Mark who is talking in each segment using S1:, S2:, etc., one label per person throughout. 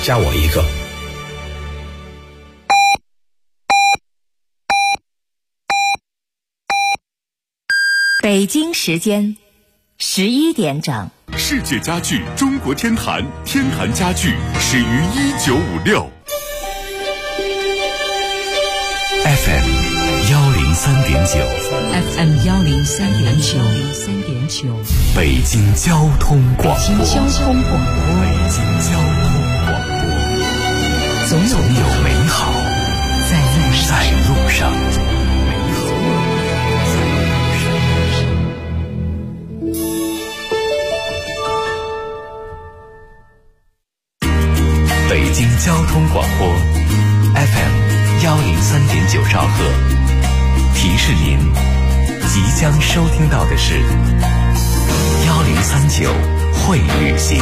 S1: 加我一个。
S2: 北京时间11点整。
S3: 世界家具中国天坛，天坛家具始于1956。
S1: FM 103.9
S4: FM 103.9，
S1: 北京交通广播。
S4: 北京交通广播，总有美好在路上。
S1: 北京交通广播 FM 103.9兆赫，提示您即将收听到的是1039会旅行。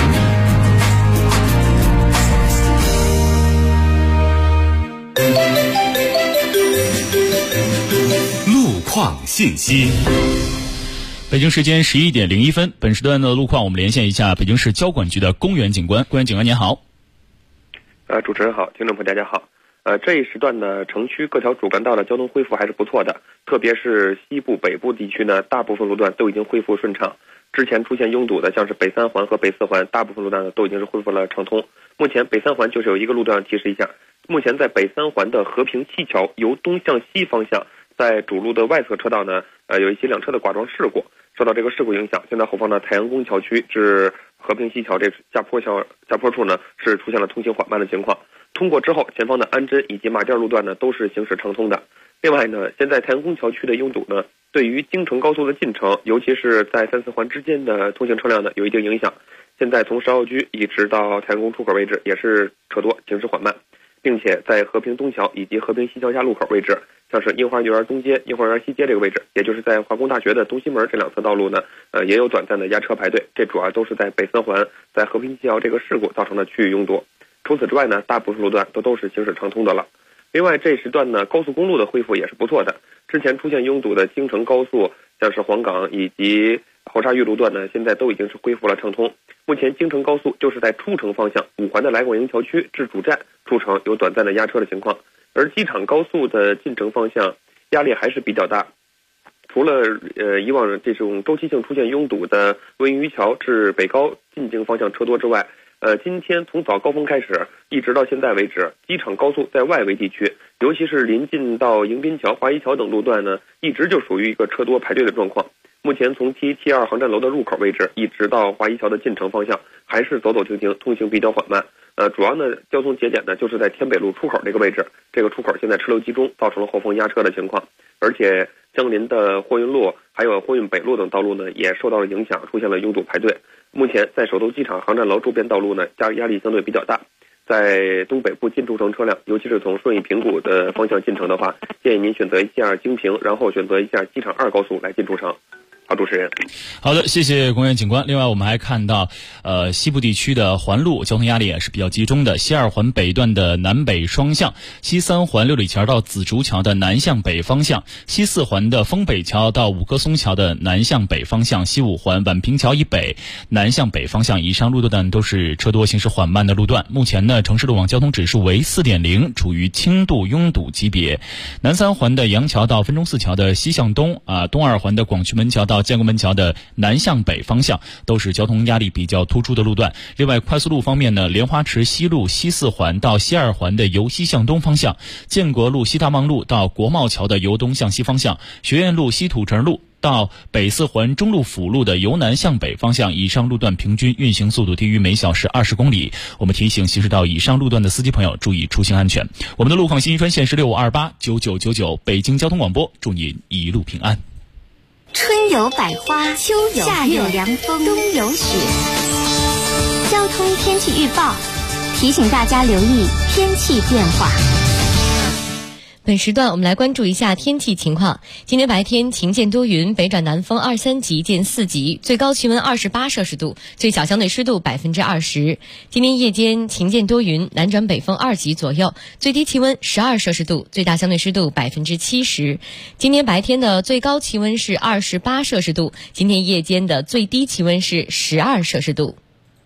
S3: 路况信息。
S5: 北京时间11点01分，本时段的路况我们连线一下北京市交管局的公园警官。公园警官您好。
S6: 主持人好，听众朋友大家好。这一时段呢，城区各条主干道的交通恢复还是不错的，特别是西部、北部地区呢，大部分路段都已经恢复顺畅。之前出现拥堵的，像是北三环和北四环，大部分路段呢都已经是恢复了畅通。目前北三环就是有一个路段提示一下，目前在北三环的和平七桥由东向西方向，在主路的外侧车道呢，有一些两车的剐撞事故。受到这个事故影响，现在后方的太阳宫桥区至和平西桥这下坡处呢，是出现了通行缓慢的情况。通过之后，前方的安贞以及马甸路段呢都是行驶畅通的。另外呢，现在太阳宫桥区的拥堵呢，对于京承高速的进程，尤其是在三四环之间的通行车辆呢有一定影响。现在从芍药居一直到太阳宫出口位置也是车多，行驶缓慢，并且在和平东桥以及和平西桥下路口位置，像是樱花园东街、樱花园西街这个位置，也就是在化工大学的东西门这两侧道路呢，也有短暂的压车排队。这主要都是在北三环在和平西桥这个事故造成的区域拥堵。除此之外呢，大部分路段都是行驶畅通的了。另外这时段呢，高速公路的恢复也是不错的。之前出现拥堵的京承高速，像是黄岗以及后沙峪路段呢，现在都已经是恢复了畅通。目前京承高速就是在出城方向五环的来广营桥区至主站出城有短暂的压车的情况，而机场高速的进城方向压力还是比较大。除了以往这种周期性出现拥堵的温榆桥至北高进京方向车多之外，今天从早高峰开始一直到现在为止，机场高速在外围地区，尤其是临近到迎宾桥、华谊桥等路段呢，一直就属于一个车多排队的状况。目前从 T2 航站楼的入口位置一直到华谊桥的进城方向，还是走走停停，通行比较缓慢。主要呢交通节点呢就是在天北路出口这个位置，这个出口现在车流集中，造成了后方压车的情况。而且相邻的货运路还有货运北路等道路呢也受到了影响，出现了拥堵排队。目前在首都机场航站楼周边道路呢压力相对比较大。在东北部进出城车辆，尤其是从顺义平谷的方向进城的话，建议您选择一下京平，然后选择一下机场2高速来进出城。好，主持人。
S5: 好的，谢谢公园警官。另外我们还看到西部地区的环路交通压力也是比较集中的。西二环北段的南北双向，西三环六里桥到紫竹桥的南向北方向，西四环的丰北桥到五棵松桥的南向北方向，西五环宛平桥以北南向北方向以上路段都是车多行驶缓慢的路段。目前呢，城市路网交通指数为 4.0， 处于轻度拥堵级别。南三环的杨桥到分钟寺桥的西向东东二环的广渠门桥到建国门桥的南向北方向都是交通压力比较突出的路段。另外快速路方面呢，莲花池西路西四环到西二环的由西向东方向，建国路西大望路到国贸桥的由东向西方向，学院路西土城路到北四环中路辅路的由南向北方向，以上路段平均运行速度低于每小时20公里。我们提醒行驶到以上路段的司机朋友注意出行安全。我们的路况信息专线是65289999，北京交通广播，祝您一路平安。
S7: 春有百花，秋有夏有凉风，冬有雪。交通天气预报提醒大家留意天气变化。
S4: 本时段我们来关注一下天气情况。今天白天晴间多云，北转南风2-3级见4级，最高气温28摄氏度，最小相对湿度20%。今天夜间晴间多云，南转北风2级左右，最低气温12摄氏度，最大相对湿度70%。今天白天的最高气温是28摄氏度，今天夜间的最低气温是12摄氏度。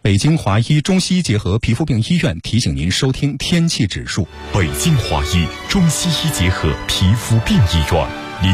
S8: 北京华医中西医结合皮肤病医院提醒您收听天气指数。
S3: 北京华医中西医结合皮肤病医院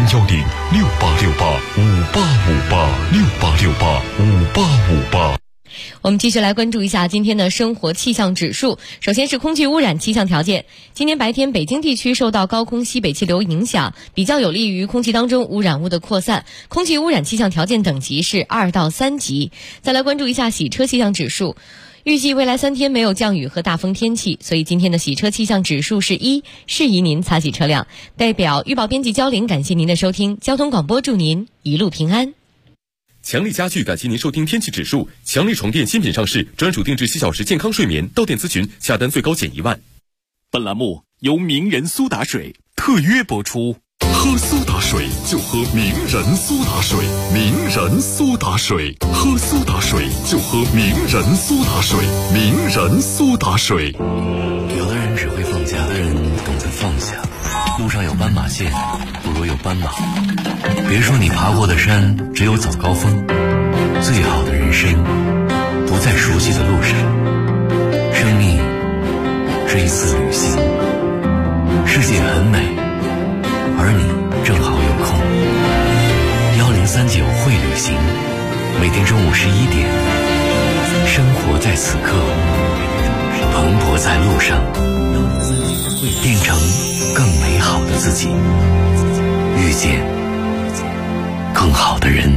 S3: ，0106858586858
S4: 我们继续来关注一下今天的生活气象指数。首先是空气污染气象条件。今天白天北京地区受到高空西北气流影响，比较有利于空气当中污染物的扩散，空气污染气象条件等级是2到3级。再来关注一下洗车气象指数。预计未来3天没有降雨和大风天气，所以今天的洗车气象指数是1，适宜您擦洗车辆。代表预报编辑焦玲感谢您的收听，交通广播祝您一路平安。
S9: 强力家具感谢您收听天气指数。强力床垫新品上市，专属定制7小时健康睡眠，到店咨询，下单最高减1万。
S3: 本栏目由名人苏打水特约播出。喝苏打水就喝名人苏打水，名人苏打水，喝苏打水就喝名人苏打水，名人苏打水。
S1: 有的人只会放假，有的人懂得放下。路上有斑马线，不如有斑马。别说你爬过的山只有早高峰，最好的人生不在熟悉的路上。生命是一次旅行，世界很美，而你正好有空。1039会旅行，每天中午11点，生活在此刻，蓬勃在路上，变成更美好的自己，遇见更好的人。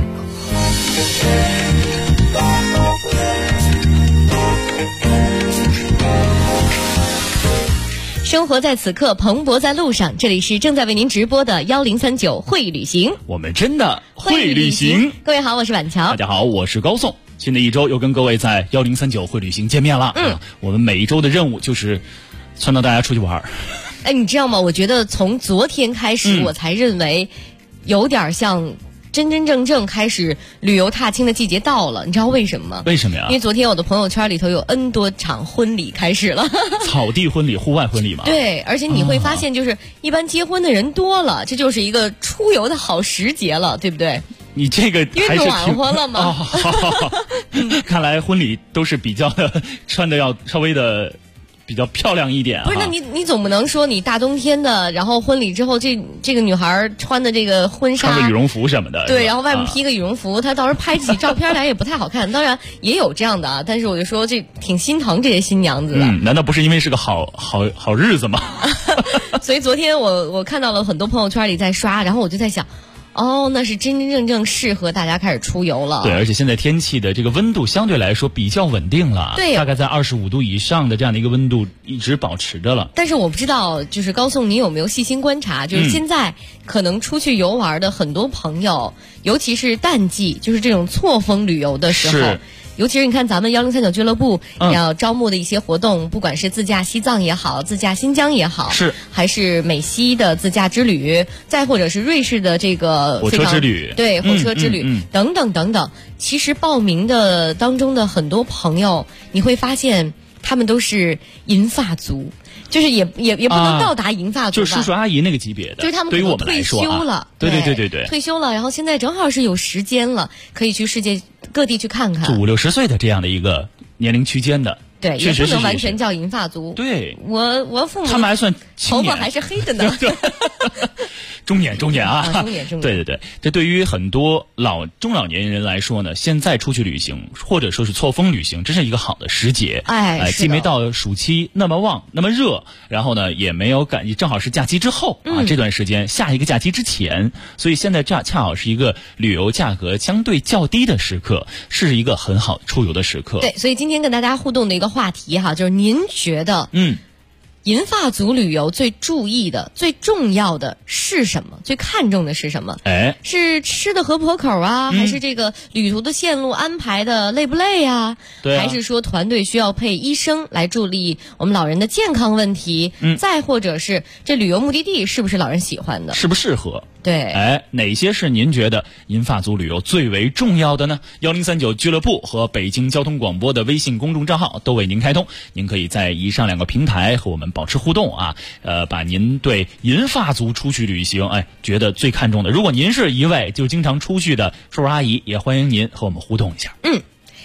S4: 生活在此刻，蓬勃在路上。这里是正在为您直播的1039会旅行，
S5: 我们真的会旅行。
S4: 各位好，我是婉乔。
S5: 大家好，我是高颂。新的一周又跟各位在1039会旅行见面了。我们每一周的任务就是撺掇大家出去玩。
S4: 哎，你知道吗？我觉得从昨天开始，我才认为有点像真真正正开始旅游踏青的季节到了。你知道为什么吗？
S5: 为什么呀？
S4: 因为昨天我的朋友圈里头有 N 多场婚礼开始了。
S5: 草地婚礼、户外婚礼嘛。
S4: 对，而且你会发现，就是一般结婚的人多了，这就是一个出游的好时节了，对不对？
S5: 你这个
S4: 因为暖和了嘛。
S5: 看来婚礼都是比较的穿的要稍微的比较漂亮一点啊。
S4: 不是，那你总不能说你大冬天的，然后婚礼之后这个女孩穿的这个婚纱，
S5: 穿个羽绒服什么的，
S4: 对，然后外面披个羽绒服，她到时候拍起照片来也不太好看。当然也有这样的啊，但是我就说这挺心疼这些新娘子的。
S5: 难道不是因为是个好日子吗？
S4: 所以昨天我看到了很多朋友圈里在刷，然后我就在想。哦，那是真真正正适合大家开始出游了。
S5: 对，而且现在天气的这个温度相对来说比较稳定了，
S4: 对，
S5: 大概在25度以上的这样的一个温度一直保持着了。
S4: 但是我不知道，就是高颂，你有没有细心观察？就是现在可能出去游玩的很多朋友，尤其是淡季，就是这种错峰旅游的时候。尤其是你看咱们1039俱乐部要招募的一些活动，不管是自驾西藏也好，自驾新疆也好，
S5: 是
S4: 还是美西的自驾之旅，再或者是瑞士的这个
S5: 火车之旅，
S4: 对，火车之旅等等等等。其实报名的当中的很多朋友，你会发现他们都是银发族。就是也不能到达银发族吧，
S5: 就是叔叔阿姨那个级别的，
S4: 就是他们可能退休了，
S5: 对，
S4: 退休了，然后现在正好是有时间了，可以去世界各地去看看，
S5: 就50、60岁的这样的一个年龄区间的，
S4: 对，也不能完全叫银发族。
S5: 对，
S4: 我父母
S5: 他们还算青年，
S4: 头发还是黑的呢。
S5: 中年啊，
S4: 中年，
S5: 对，这对于很多中老年人来说呢，现在出去旅行或者说是错峰旅行，真是一个好的时节。既没到暑期那么旺那么热，然后呢也没有正好是假期之后啊，这段时间下一个假期之前，所以现在恰好是一个旅游价格相对较低的时刻，是一个很好出游的时刻。
S4: 对，所以今天跟大家互动的一个话题哈，就是您觉得银发族旅游最注意的、最重要的是什么？最看重的是什么？是吃的合不合口啊？还是这个旅途的线路安排的累不累啊？
S5: 对啊，
S4: 还是说团队需要配医生来助力我们老人的健康问题？再或者是这旅游目的地是不是老人喜欢的？
S5: 适不适合？
S4: 对，
S5: 哪些是您觉得银发族旅游最为重要的呢？1039俱乐部和北京交通广播的微信公众账号都为您开通，您可以在以上2个平台和我们保持互动啊。把您对银发族出去旅行，觉得最看重的，如果您是一位就经常出去的叔叔阿姨，也欢迎您和我们互动一下。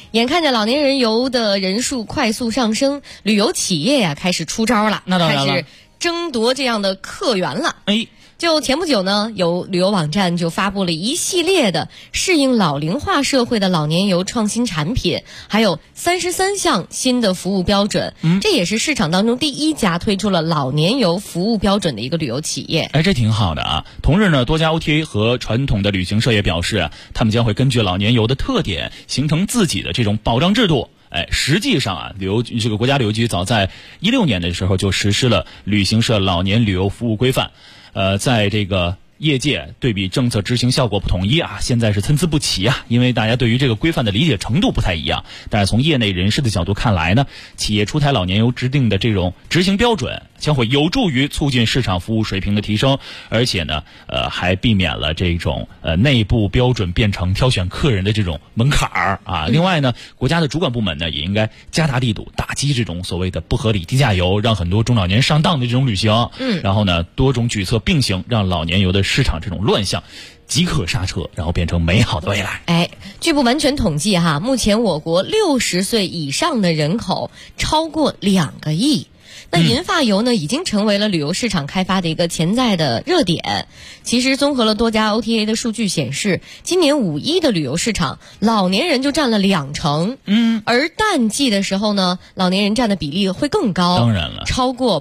S4: 眼看着老年人游的人数快速上升，旅游企业呀开始出招了，
S5: 那当然了，
S4: 开始争夺这样的客源了。
S5: 哎。
S4: 就前不久呢，有旅游网站就发布了一系列的适应老龄化社会的老年游创新产品，还有33项新的服务标准。这也是市场当中第一家推出了老年游服务标准的一个旅游企业。
S5: 哎，这挺好的啊。同日呢，多家 OTA 和传统的旅行社也表示，他们将会根据老年游的特点，形成自己的这种保障制度。哎，实际上啊，这个国家旅游局早在16年的时候就实施了旅行社老年旅游服务规范。在这个业界对比政策执行效果不统一啊，现在是参差不齐啊，因为大家对于这个规范的理解程度不太一样。但是从业内人士的角度看来呢，企业出台老年游制定的这种执行标准，将会有助于促进市场服务水平的提升，而且呢，还避免了这种内部标准变成挑选客人的这种门槛儿啊。另外呢，国家的主管部门呢也应该加大力度打击这种所谓的不合理低价游，让很多中老年上当的这种旅行。然后呢，多种举措并行，让老年游的市场这种乱象即刻刹车，然后变成美好的未来。
S4: 哎，据不完全统计哈，目前我国60岁以上的人口超过2个亿。那银发游呢，已经成为了旅游市场开发的一个潜在的热点。其实综合了多家 OTA 的数据显示，今年5一的旅游市场，老年人就占了20%。而淡季的时候呢，老年人占的比例会更高，
S5: 当然了，
S4: 超过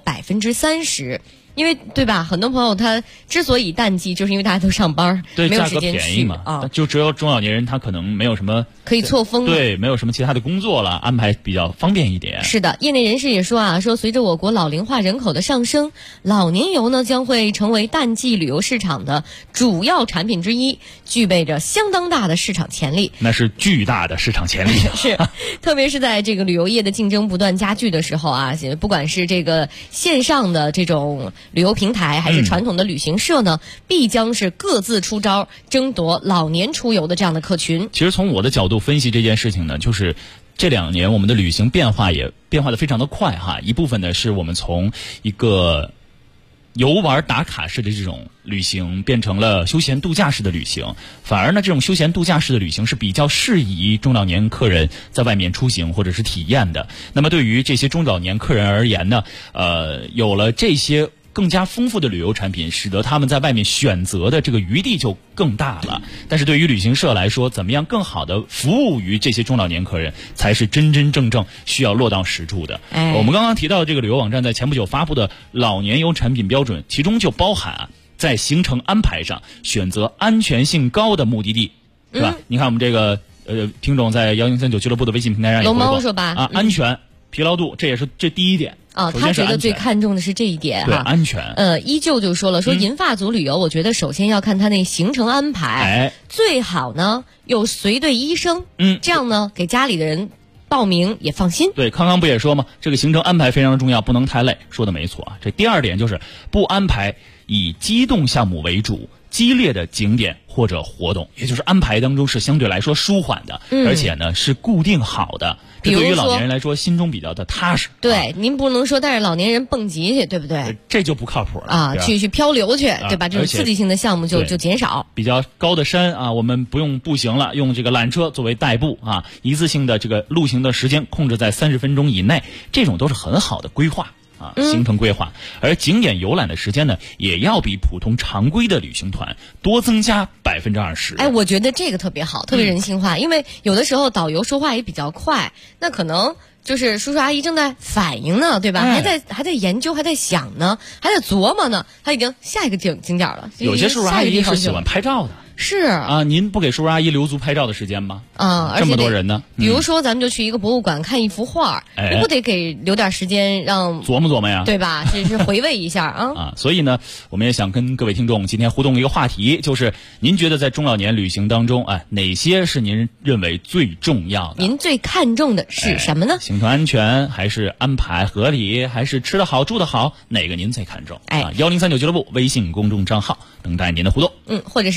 S4: 30%。因为对吧，很多朋友他之所以淡季，就是因为大家都上班，
S5: 对，
S4: 没有时间
S5: 价格便宜嘛啊，就只有中老年人他可能没有什么
S4: 可以错峰，
S5: 对，没有什么其他的工作了，安排比较方便一点。
S4: 是的，业内人士也说随着我国老龄化人口的上升，老年游呢将会成为淡季旅游市场的主要产品之一，具备着相当大的市场潜力。
S5: 那是巨大的市场潜力
S4: 是，特别是在这个旅游业的竞争不断加剧的时候啊，不管是这个线上的这种旅游平台还是传统的旅行社呢，必将是各自出招，争夺老年出游的这样的客群。
S5: 其实从我的角度分析这件事情呢，就是这2年我们的旅行变化的非常的快哈。一部分呢是我们从一个游玩打卡式的这种旅行变成了休闲度假式的旅行，反而呢这种休闲度假式的旅行是比较适宜中老年客人在外面出行或者是体验的。那么对于这些中老年客人而言呢，有了这些更加丰富的旅游产品，使得他们在外面选择的这个余地就更大了。但是对于旅行社来说，怎么样更好的服务于这些中老年客人，才是真真正正需要落到实处的。我们刚刚提到这个旅游网站在前不久发布的老年游产品标准，其中就包含在行程安排上选择安全性高的目的地，对吧？你看我们这个听众在1039俱乐部的微信平台上也
S4: 龙猫说吧
S5: 安全、疲劳度，这也是这第一点。
S4: 他觉得最看重的是这一点
S5: 对，安全。
S4: 依旧就说了，银发族旅游，我觉得首先要看他那行程安排，最好呢有随队医生，这样呢给家里的人报名也放心。
S5: 对，康康不也说吗？这个行程安排非常重要，不能太累，说的没错啊。这第2点就是不安排以机动项目为主，激烈的景点或者活动，也就是安排当中是相对来说舒缓的，而且呢是固定好的。这对于老年人来说心中比较的踏实。
S4: 对，您不能说带着老年人蹦极去，对不对？
S5: 这就不靠谱了
S4: 啊！去漂流去，对吧？这种刺激性的项目就减少。
S5: 比较高的山啊，我们不用步行了，用这个缆车作为代步啊，一次性的这个路行的时间控制在30分钟以内，这种都是很好的规划。行程规划，而景点游览的时间呢，也要比普通常规的旅行团多增加20%。
S4: 哎，我觉得这个特别好，特别人性化，因为有的时候导游说话也比较快，那可能就是叔叔阿姨正在反应呢，对吧？还在研究，还在想呢，还在琢磨呢，他已经下一个景点了。
S5: 有些叔叔阿姨是喜欢拍照的。
S4: 是
S5: 啊，您不给叔叔阿姨留足拍照的时间吗？
S4: 而且
S5: 这么多人呢。
S4: 比如说，咱们就去一个博物馆看一幅画，你不得给留点时间让
S5: 琢磨琢磨呀，
S4: 对吧？这是回味一下啊。
S5: 所以呢，我们也想跟各位听众今天互动一个话题，就是您觉得在中老年旅行当中，哪些是您认为最重要的？
S4: 您最看重的是什么呢？
S5: 行程安全，还是安排合理，还是吃得好住得好？哪个您最看重？1039俱乐部微信公众账号等待您的互动。
S4: 或者是北京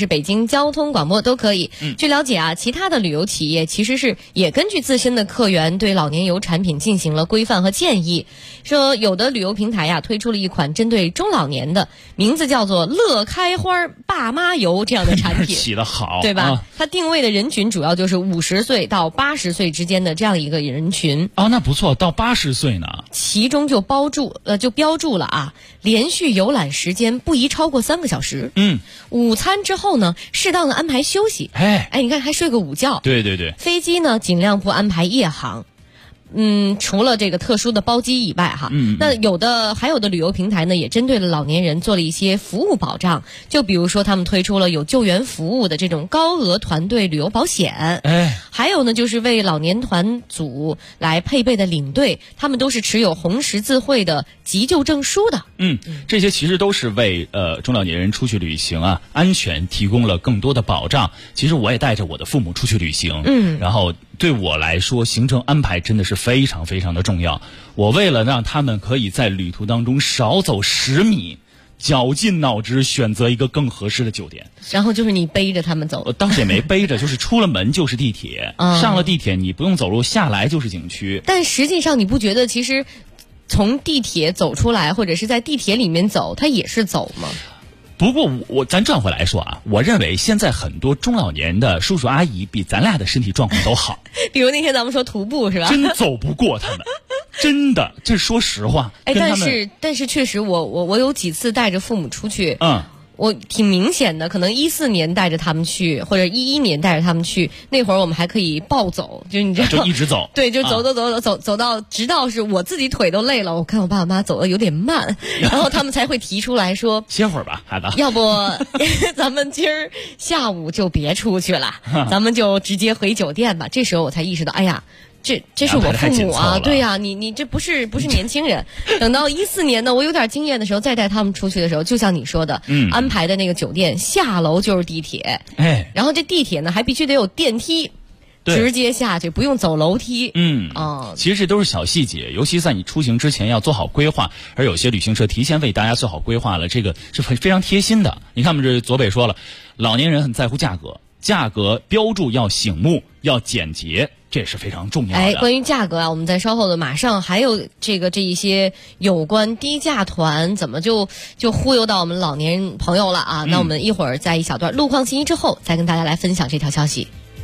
S4: 交通广播都可以。据了解啊，其他的旅游企业其实是也根据自身的客源对老年游产品进行了规范和建议。说有的旅游平台呀推出了一款针对中老年的，名字叫做乐开花爸妈游这样的产品，
S5: 起得好，
S4: 对吧？它定位的人群主要就是50岁到80岁之间的这样一个人群。
S5: 那不错，到80岁呢，
S4: 其中就标注了啊，连续游览时间不宜超过3个小时。午餐之后呢，适当的安排休息。你看还睡个午觉。
S5: 对对对。
S4: 飞机呢，尽量不安排夜航。除了这个特殊的包机以外哈，那还有的旅游平台呢，也针对了老年人做了一些服务保障，就比如说他们推出了有救援服务的这种高额团队旅游保险，还有呢就是为老年团组来配备的领队，他们都是持有红十字会的急救证书的。
S5: 这些其实都是为中老年人出去旅行啊安全提供了更多的保障。其实我也带着我的父母出去旅行，然后对我来说行程安排真的是非常非常的重要。我为了让他们可以在旅途当中少走10米，绞尽脑汁选择一个更合适的酒店。
S4: 然后就是你背着他们走？
S5: 当时也没背着，就是出了门就是地铁，上了地铁你不用走路，下来就是景区。
S4: 但实际上你不觉得其实从地铁走出来或者是在地铁里面走它也是走吗？
S5: 不过咱转回来说啊，我认为现在很多中老年的叔叔阿姨比咱俩的身体状况都好。
S4: 比如那天咱们说徒步是吧？
S5: 真走不过他们，真的，这说实话。
S4: 但是确实我有几次带着父母出去，我挺明显的，可能14年带着他们去，或者11年带着他们去，那会儿我们还可以暴走，就你知道，
S5: 就一直走，
S4: 对，就走到直到是我自己腿都累了，我看我爸我妈走的有点慢，然后他们才会提出来说
S5: 歇会儿吧，孩子，
S4: 要不咱们今儿下午就别出去了，咱们就直接回酒店吧。这时候我才意识到，哎呀。这是我父母啊，对呀，你这不是年轻人。等到14年呢，我有点经验的时候，再带他们出去的时候，就像你说的，安排的那个酒店下楼就是地铁，然后这地铁呢还必须得有电梯，直接下去，不用走楼梯。
S5: 其实这都是小细节，尤其在你出行之前要做好规划，而有些旅行社提前为大家做好规划了，这个是非常贴心的。你看我们这左北说了，老年人很在乎价格标注要醒目，要简洁。这也是非常重要的。
S4: 关于价格啊，我们在稍后的马上还有这一些有关低价团怎么就忽悠到我们老年朋友了啊。那我们一会儿在一小段路况信息之后，再跟大家来分享这条消息。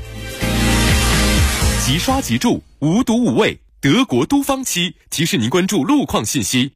S9: 即刷即住，无毒无味，德国都方漆提示您关注路况信息。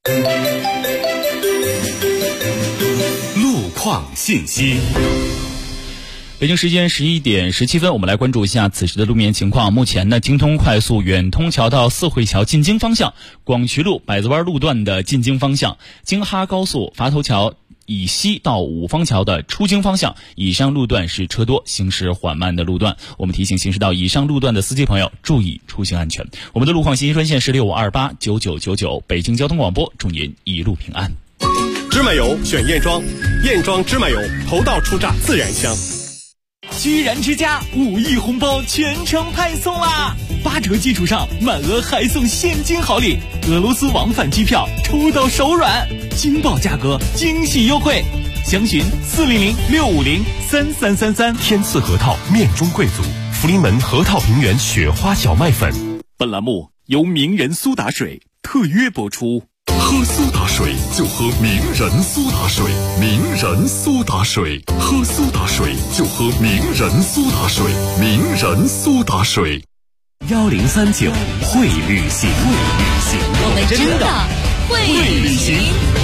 S9: 路况信息。
S5: 北京时间11点17分，我们来关注一下此时的路面情况。目前呢，京通快速远通桥到四惠桥进京方向，广渠路百子湾路段的进京方向，京哈高速垡头桥以西到五方桥的出京方向，以上路段是车多行驶缓慢的路段。我们提醒行驶到以上路段的司机朋友注意出行安全。我们的路况信息专线是65289999，北京交通广播，祝您一路平安。
S10: 芝麻油选燕庄，燕庄芝麻油头道出榨自然香。
S11: 居然之家5亿红包全程派送啦！8折基础上满额还送现金好礼，俄罗斯往返机票抽到手软，惊爆价格，惊喜优惠，详询400-650-3333。
S10: 天赐核桃面中贵族，福临门核桃平原雪花小麦粉。
S9: 本栏目由名人苏打水特约播出。
S3: 喝苏打水就喝名人苏打水，名人苏打水，喝苏打水就喝名人苏打水，名人苏打水。
S1: 1039会旅行，
S4: 我们真的会旅行。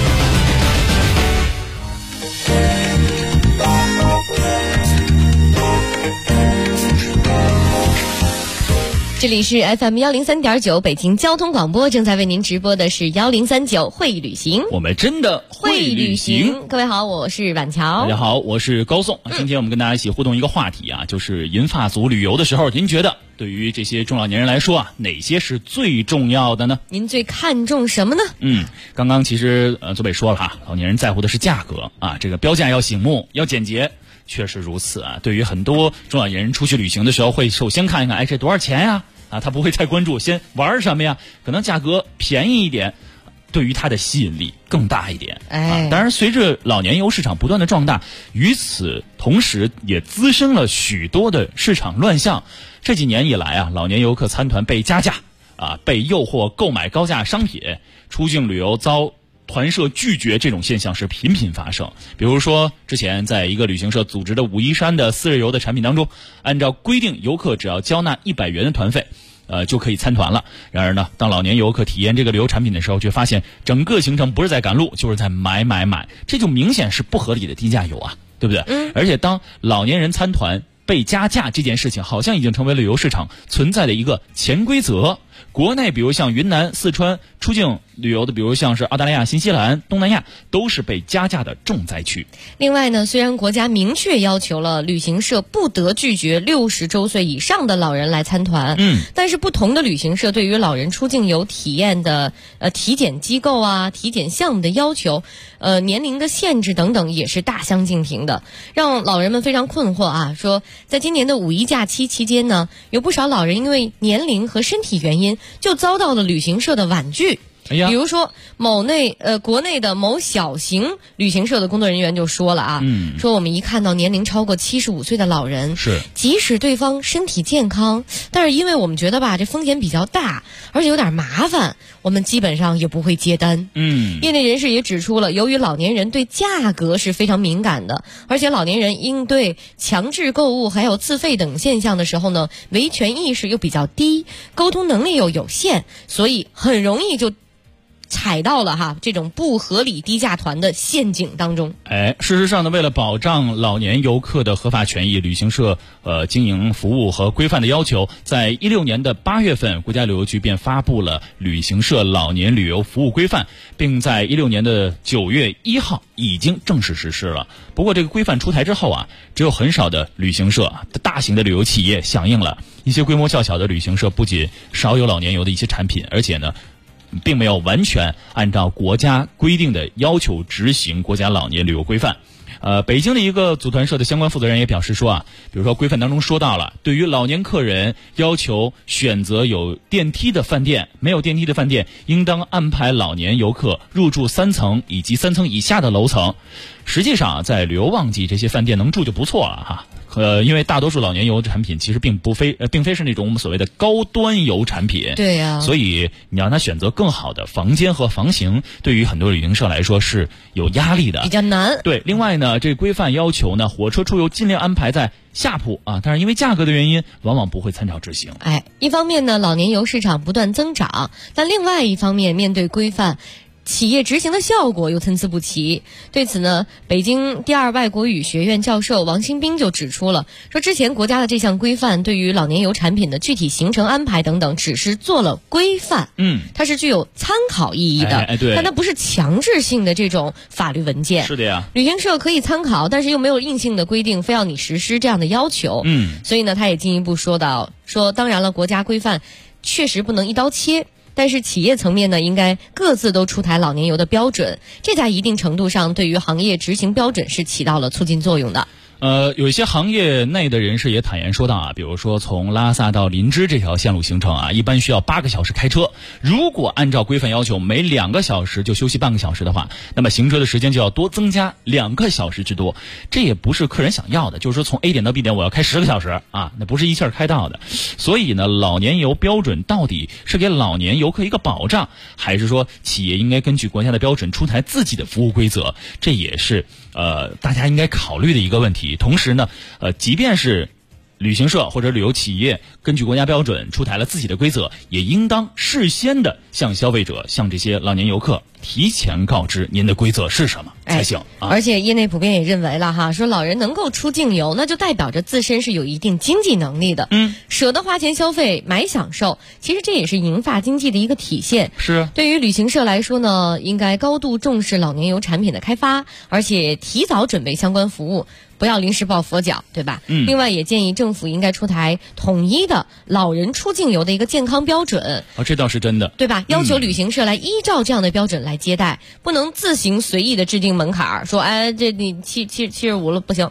S4: 这里是 FM 103.9北京交通广播，正在为您直播的是1039会旅行，
S5: 我们真的会旅行。
S4: 各位好，我是婉乔。
S5: 大家好，我是高颂。今天我们跟大家一起互动一个话题啊，就是银发族旅游的时候，您觉得对于这些中老年人来说啊，哪些是最重要的呢？
S4: 您最看重什么呢？
S5: 刚刚其实左北说了哈，老年人在乎的是价格啊，这个标价要醒目，要简洁。确实如此啊，对于很多中老年人出去旅行的时候，会首先看一看，这多少钱呀？他不会太关注先玩什么呀，可能价格便宜一点， 对于它的吸引力更大一点。
S4: 当
S5: 然随着老年游市场不断的壮大，与此同时也滋生了许多的市场乱象。这几年以来啊，老年游客参团被加价被诱惑购买高价商品，出境旅游遭团社拒绝，这种现象是频频发生。比如说之前在一个旅行社组织的武夷山的4日游的产品当中，按照规定游客只要交纳100元的团费就可以参团了。然而呢，当老年游客体验这个旅游产品的时候，却发现整个行程不是在赶路，就是在买，这就明显是不合理的低价游啊，对不对？而且当老年人参团被加价这件事情，好像已经成为了旅游市场存在的一个潜规则。国内比如像云南、四川出境旅游的，比如像是澳大利亚、新西兰、东南亚，都是被加价的重灾区。
S4: 另外呢，虽然国家明确要求了旅行社不得拒绝60周岁以上的老人来参团，但是不同的旅行社对于老人出境游体验的体检机构体检项目的要求，年龄的限制等等也是大相径庭的，让老人们非常困惑说在今年的五一假期期间呢，有不少老人因为年龄和身体原因就遭到了旅行社的婉拒。比如说国内的某小型旅行社的工作人员就说了说我们一看到年龄超过75岁的老人，即使对方身体健康，但是因为我们觉得这风险比较大，而且有点麻烦，我们基本上也不会接单。业内人士也指出了，由于老年人对价格是非常敏感的，而且老年人应对强制购物还有自费等现象的时候呢，维权意识又比较低，沟通能力又有限，所以很容易就踩到了这种不合理低价团的陷阱当中。
S5: 事实上呢，为了保障老年游客的合法权益，旅行社经营服务和规范的要求，在16年的8月份，国家旅游局便发布了旅行社老年旅游服务规范，并在16年的9月1号已经正式实施了。不过这个规范出台之后只有很少的旅行社、大型的旅游企业响应了。一些规模较小的旅行社不仅少有老年游的一些产品，而且呢并没有完全按照国家规定的要求执行国家老年旅游规范。北京的一个组团社的相关负责人也表示说比如说规范当中说到了，对于老年客人要求选择有电梯的饭店，没有电梯的饭店应当安排老年游客入住3层以及3层以下的楼层。实际上在旅游旺季，这些饭店能住就不错了因为大多数老年游产品其实并非是那种我们所谓的高端游产品。
S4: 对呀，
S5: 所以你让他选择更好的房间和房型，对于很多旅行社来说是有压力的，
S4: 比较难。
S5: 对，另外呢，这规范要求呢，火车出游尽量安排在下铺但是因为价格的原因，往往不会参照执行。
S4: 一方面呢，老年游市场不断增长，但另外一方面，面对规范，企业执行的效果又参差不齐。对此呢，北京第2外国语学院教授王新兵就指出了，说之前国家的这项规范对于老年游产品的具体行程安排等等只是做了规范，它是具有参考意义的，但它不是强制性的这种法律文件。
S5: 是的呀，
S4: 旅行社可以参考，但是又没有硬性的规定非要你实施这样的要求。所以呢，他也进一步说到，说当然了，国家规范确实不能一刀切，但是企业层面呢，应该各自都出台老年游的标准，这在一定程度上对于行业执行标准是起到了促进作用的。
S5: 有一些行业内的人士也坦言说到比如说从拉萨到林芝这条线路行程一般需要8个小时开车，如果按照规范要求每2个小时就休息半个小时的话，那么行车的时间就要多增加2个小时之多，这也不是客人想要的，就是说从 A 点到 B 点我要开10个小时那不是一气儿开到的。所以呢，老年游标准到底是给老年游客一个保障，还是说企业应该根据国家的标准出台自己的服务规则，这也是大家应该考虑的一个问题。同时呢，即便是旅行社或者旅游企业根据国家标准出台了自己的规则，也应当事先的向消费者、向这些老年游客提前告知您的规则是什么才行。
S4: 而且业内普遍也认为了说老人能够出境游，那就代表着自身是有一定经济能力的，舍得花钱消费买享受，其实这也是银发经济的一个体现。
S5: 是
S4: 对于旅行社来说呢，应该高度重视老年游产品的开发，而且提早准备相关服务，不要临时抱佛脚，对吧？另外也建议政府应该出台统一的老人出境游的一个健康标准。
S5: 这倒是真的，
S4: 对吧？要求旅行社来依照这样的标准来接待，不能自行随意的制定门槛，说这你75了不行，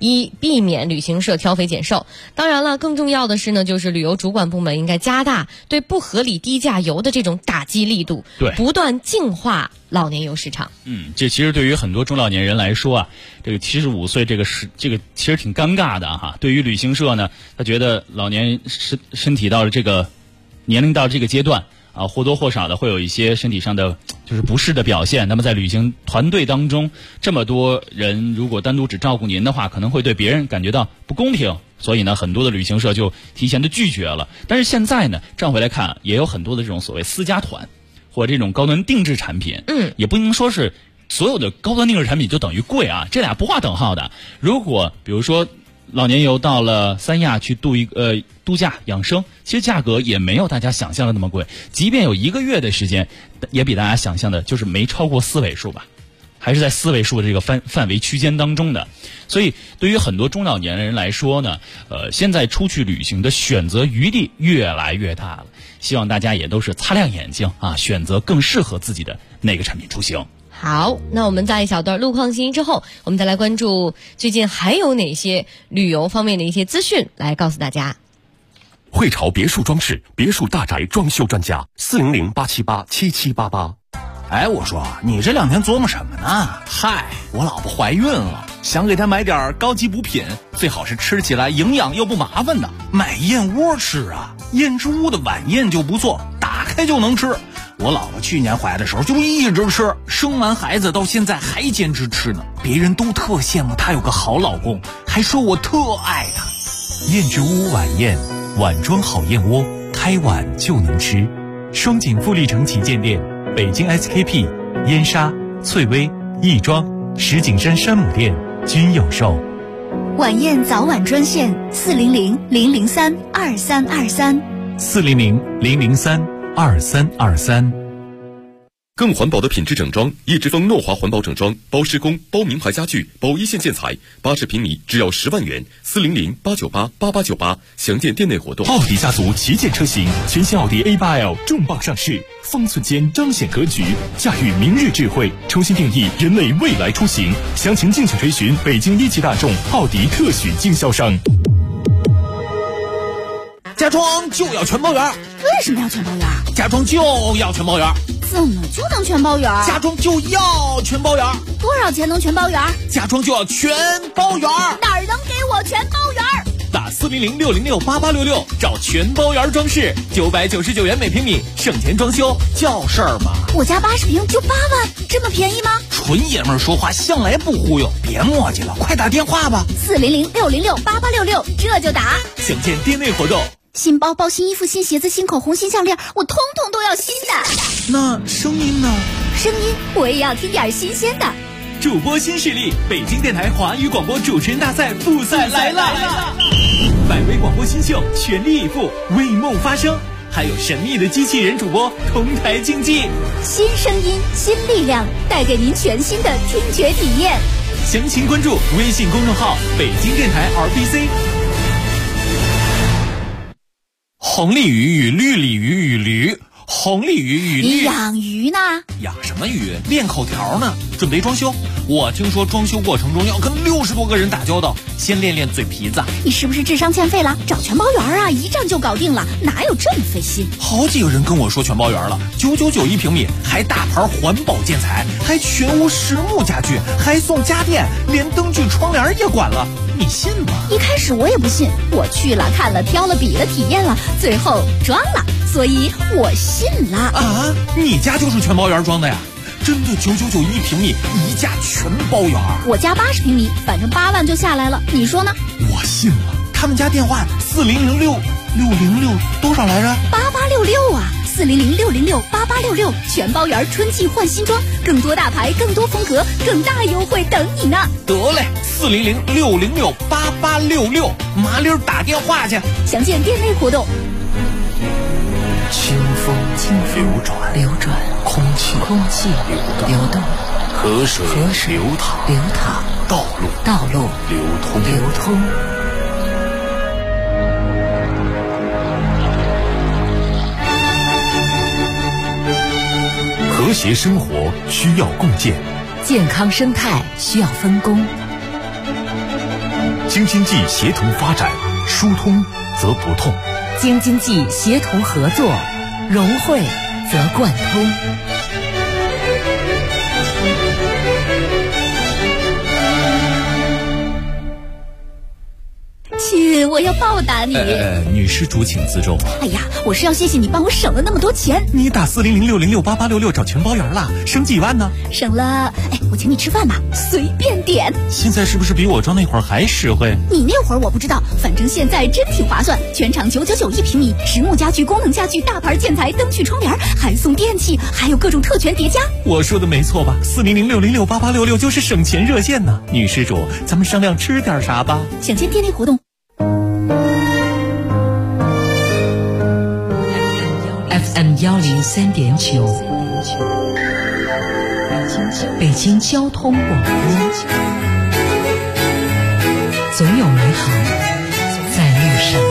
S4: 以避免旅行社挑肥拣瘦。当然了，更重要的是呢，就是旅游主管部门应该加大对不合理低价游的这种打击力度，
S5: 对，
S4: 不断净化老年游市场。
S5: 这其实对于很多中老年人来说啊，这个75岁这个其实挺尴尬的哈。对于旅行社呢，他觉得老年身体到了这个年龄到这个阶段啊，或多或少的会有一些身体上的就是不适的表现。那么在旅行团队当中，这么多人如果单独只照顾您的话，可能会对别人感觉到不公平。所以呢，很多的旅行社就提前的拒绝了。但是现在呢，这回来看，也有很多的这种所谓私家团或者这种高端定制产品，也不能说是所有的高端定制产品就等于贵啊，这俩不划等号的。如果比如说老年游到了三亚去度假养生，其实价格也没有大家想象的那么贵，即便有1个月的时间，也比大家想象的就是没超过4位数吧，还是在4位数的这个范围区间当中的。所以对于很多中老年人来说呢，现在出去旅行的选择余地越来越大了，希望大家也都是擦亮眼睛啊，选择更适合自己的那个产品出行。
S4: 好，那我们在一小段路况信息之后，我们再来关注最近还有哪些旅游方面的一些资讯，来告诉大家。
S3: 汇潮别墅装饰，别墅大宅装修专家，400-878-7788。
S12: 哎，我说你这2天琢磨什么呢？嗨，我老婆怀孕了，想给她买点高级补品，最好是吃起来营养又不麻烦的。买燕窝吃啊，燕之屋的晚宴就不错，打开就能吃。我老婆去年怀的时候就一直吃，生完孩子到现在还坚持吃呢。别人都特羡慕她有个好老公，还说我特爱她。
S13: 燕之屋晚宴，碗装好燕窝，开碗就能吃。双井富力城旗舰店、北京 SKP、燕莎、翠微、亦庄、石景山山姆店均有售。
S14: 晚宴早晚专线400-003-2323。
S13: 400-003-2323。
S9: 更环保的品质整装，叶之峰诺华环保整装，包施工、包名牌家具、包一线建材，80平米只要10万元，400-898-8898，详见店内活动。
S3: 奥迪家族旗舰车型，全新奥迪 A8L 重磅上市，方寸间彰显格局，驾驭明日智慧，重新定义人类未来出行。详情敬请垂询北京1级大众奥迪特许经销商。
S12: 家装就要全包圆。
S14: 为什么要全包圆？
S12: 家装就要全包圆。
S14: 怎么就能全包圆？
S12: 家装就要全包圆。
S14: 多少钱能全包圆？
S12: 家装就要全包圆。
S14: 哪儿能给我全包圆？
S11: 打400-606-8866找全包圆装饰，999元每平米，省钱装修叫事儿吗？
S14: 我家80平就8万，这么便宜吗？
S12: 纯爷们儿说话向来不忽悠，别磨叽了，快打电话吧。
S14: 400-606-8866，这就打。
S11: 详见店内活动。
S14: 新包包、新衣服、新鞋子、新口红、新项链，我通通都要新的。
S12: 那声音呢？
S14: 声音我也要听点新鲜的。
S11: 主播新势力，北京电台华语广播主持人大赛复赛来了！100位广播新秀全力以赴，为梦发声，还有神秘的机器人主播同台竞技。
S14: 新声音，新力量，带给您全新的听觉体验。
S11: 详情关注微信公众号北京电台 RBC。
S12: 红鲤鱼与绿鲤鱼与驴，红鲤鱼与
S14: 你养鱼呢？
S12: 养什么鱼？练口条呢，准备装修。我听说装修过程中要跟60多个人打交道，先练练嘴皮子。
S14: 你是不是智商欠费了？找全包圆啊，一站就搞定了，哪有这么费心？
S12: 好几个人跟我说全包圆了，999一平米，还大牌环保建材，还全屋实木家具，还送家电，连灯具窗帘也管了。你信吗？
S14: 一开始我也不信，我去了看了挑了比了体验了，最后装了，所以我信了。
S12: 啊，你家就是全包圆装的呀？真的999一平米，一价全包圆。
S14: 我家80平米，反正8万就下来了，你说呢？
S12: 我信了。他们家电话4006606多少来着
S14: ？8866啊，400668866，全包圆春季换新装，更多大牌，更多风格，更大优惠等你呢。
S12: 得嘞，400668866，麻溜打电话去。
S14: 详见店内活动。
S13: 清风流转，空气流动，河水流淌，道路流通。
S3: 和谐生活需要共建，
S2: 健康生态需要分工。
S13: 京津冀协同发展，疏通则不痛；
S2: 京津冀协同合作，融汇则贯通。
S14: 亲，我要报答你。
S13: 女施主请自重。
S14: 哎呀，我是要谢谢你帮我省了那么多钱。
S13: 你打40060688866找全包圆了，省几万呢？
S14: 省了，我请你吃饭吧，随便点。
S13: 现在是不是比我装那会儿还实惠？
S14: 你那会儿我不知道，反正现在真挺划算，全场999一平米，实木家具、功能家具、大牌建材、灯具、窗帘，还送电器，还有各种特权叠加。
S13: 我说的没错吧？40060688866就是省钱热线呢。女施主，咱们商量吃点啥吧？
S14: 享先店内活动。
S2: FM 103.9，北京交通广播，总有美好在路上。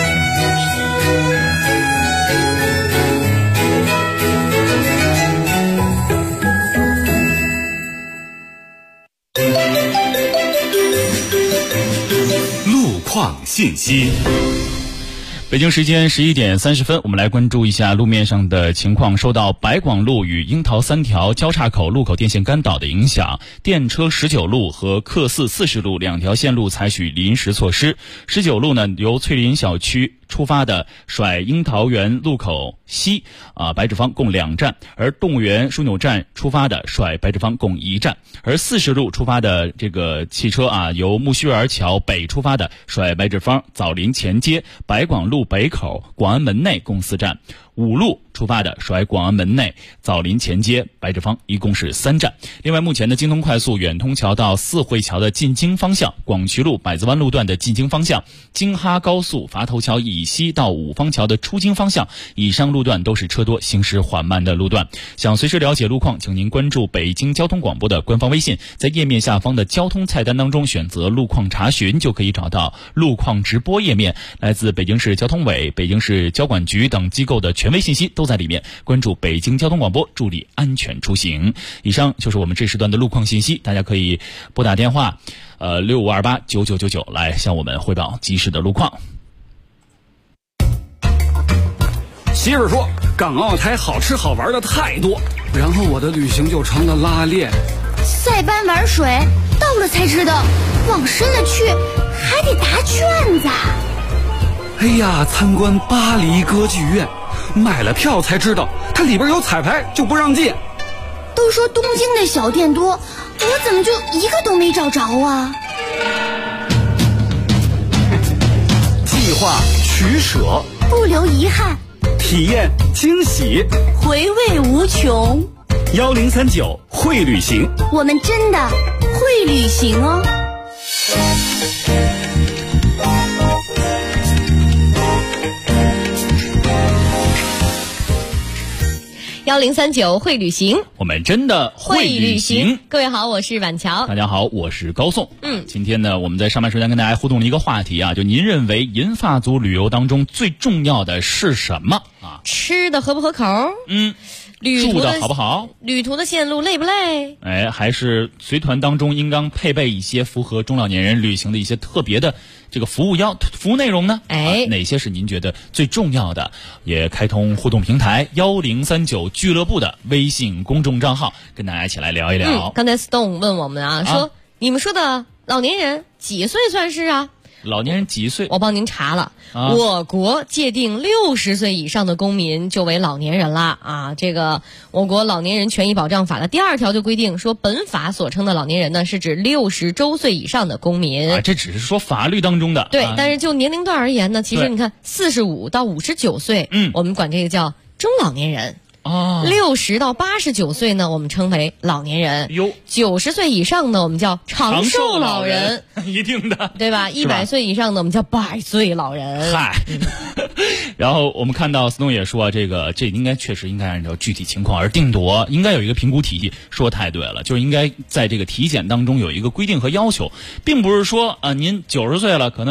S3: 路况信息。
S5: 北京时间11点30分，我们来关注一下路面上的情况。受到白广路与樱桃3条交叉口路口电线杆倒的影响，电车19路和客4、40路2条线路采取临时措施。19路呢，由翠林小区出发的甩樱桃园路口西白纸坊共2站，而动物园枢纽站出发的甩白纸坊共1站，而40路出发的这个汽车由木樨园桥北出发的甩白纸坊、枣林前街、白广路北口、广安门内共4站，5路出发的甩广安门内、枣林前街、白纸坊一共是3站。另外，目前的京通快速远通桥到四惠桥的进京方向、广渠路百子湾路段的进京方向、京哈高速垡头桥以西到五方桥的出京方向以上路段都是车多行驶缓慢的路段。想随时了解路况，请您关注北京交通广播的官方微信，在页面下方的交通菜单当中选择路况查询，就可以找到路况直播页面。来自北京市交通委、北京市交管局等机构的权威信息都在里面。关注北京交通广播，助力安全出行。以上就是我们这时段的路况信息，大家可以拨打电话65289999来向我们汇报及时的路况。
S15: 媳妇说港澳台好吃好玩的太多，然后我的旅行就成了拉练。
S16: 塞班玩水到了才知道，往深了去还得答卷子。
S15: 哎呀，参观巴黎歌剧院，买了票才知道它里边有彩排就不让进。
S16: 都说东京的小店多，我怎么就一个都没找着啊？
S15: 计划取舍，
S16: 不留遗憾，
S15: 体验惊喜，
S16: 回味无穷。
S15: 1039会旅行，
S16: 我们真的会旅行哦。
S4: 1039会旅行，
S5: 我们真的会旅行。
S4: 各位好，我是婉乔。
S5: 大家好，我是高颂。今天呢，我们在上半时间跟大家互动了一个话题就您认为银发族旅游当中最重要的是什么啊？
S4: 吃的合不合口？
S5: 住的好不好？
S4: 旅途的线路累不累？
S5: 还是随团当中应当配备一些符合中老年人旅行的一些特别的这个服务内容呢？哪些是您觉得最重要的？也开通互动平台1039俱乐部的微信公众账号，跟大家一起来聊一聊。
S4: 刚才 Stone 问我们说你们说的老年人几岁算是啊？
S5: 老年人几岁？
S4: 我帮您查了，我国界定60岁以上的公民就为老年人了这个我国老年人权益保障法的第2条就规定说，本法所称的老年人呢，是指60周岁以上的公民。
S5: 这只是说法律当中的。
S4: 对，但是就年龄段而言呢，其实你看45到59岁，我们管这个叫中老年人。60到89岁呢，我们称为老年人。90岁以上呢，我们叫长寿老人。
S5: 一定的，
S4: 对吧？100岁以上呢，我们叫100岁老人。
S5: 然后我们看到斯东也说这确实应该按照具体情况而定夺，应该有一个评估体系。说太对了，就是应该在这个体检当中有一个规定和要求，并不是说您90岁了，可能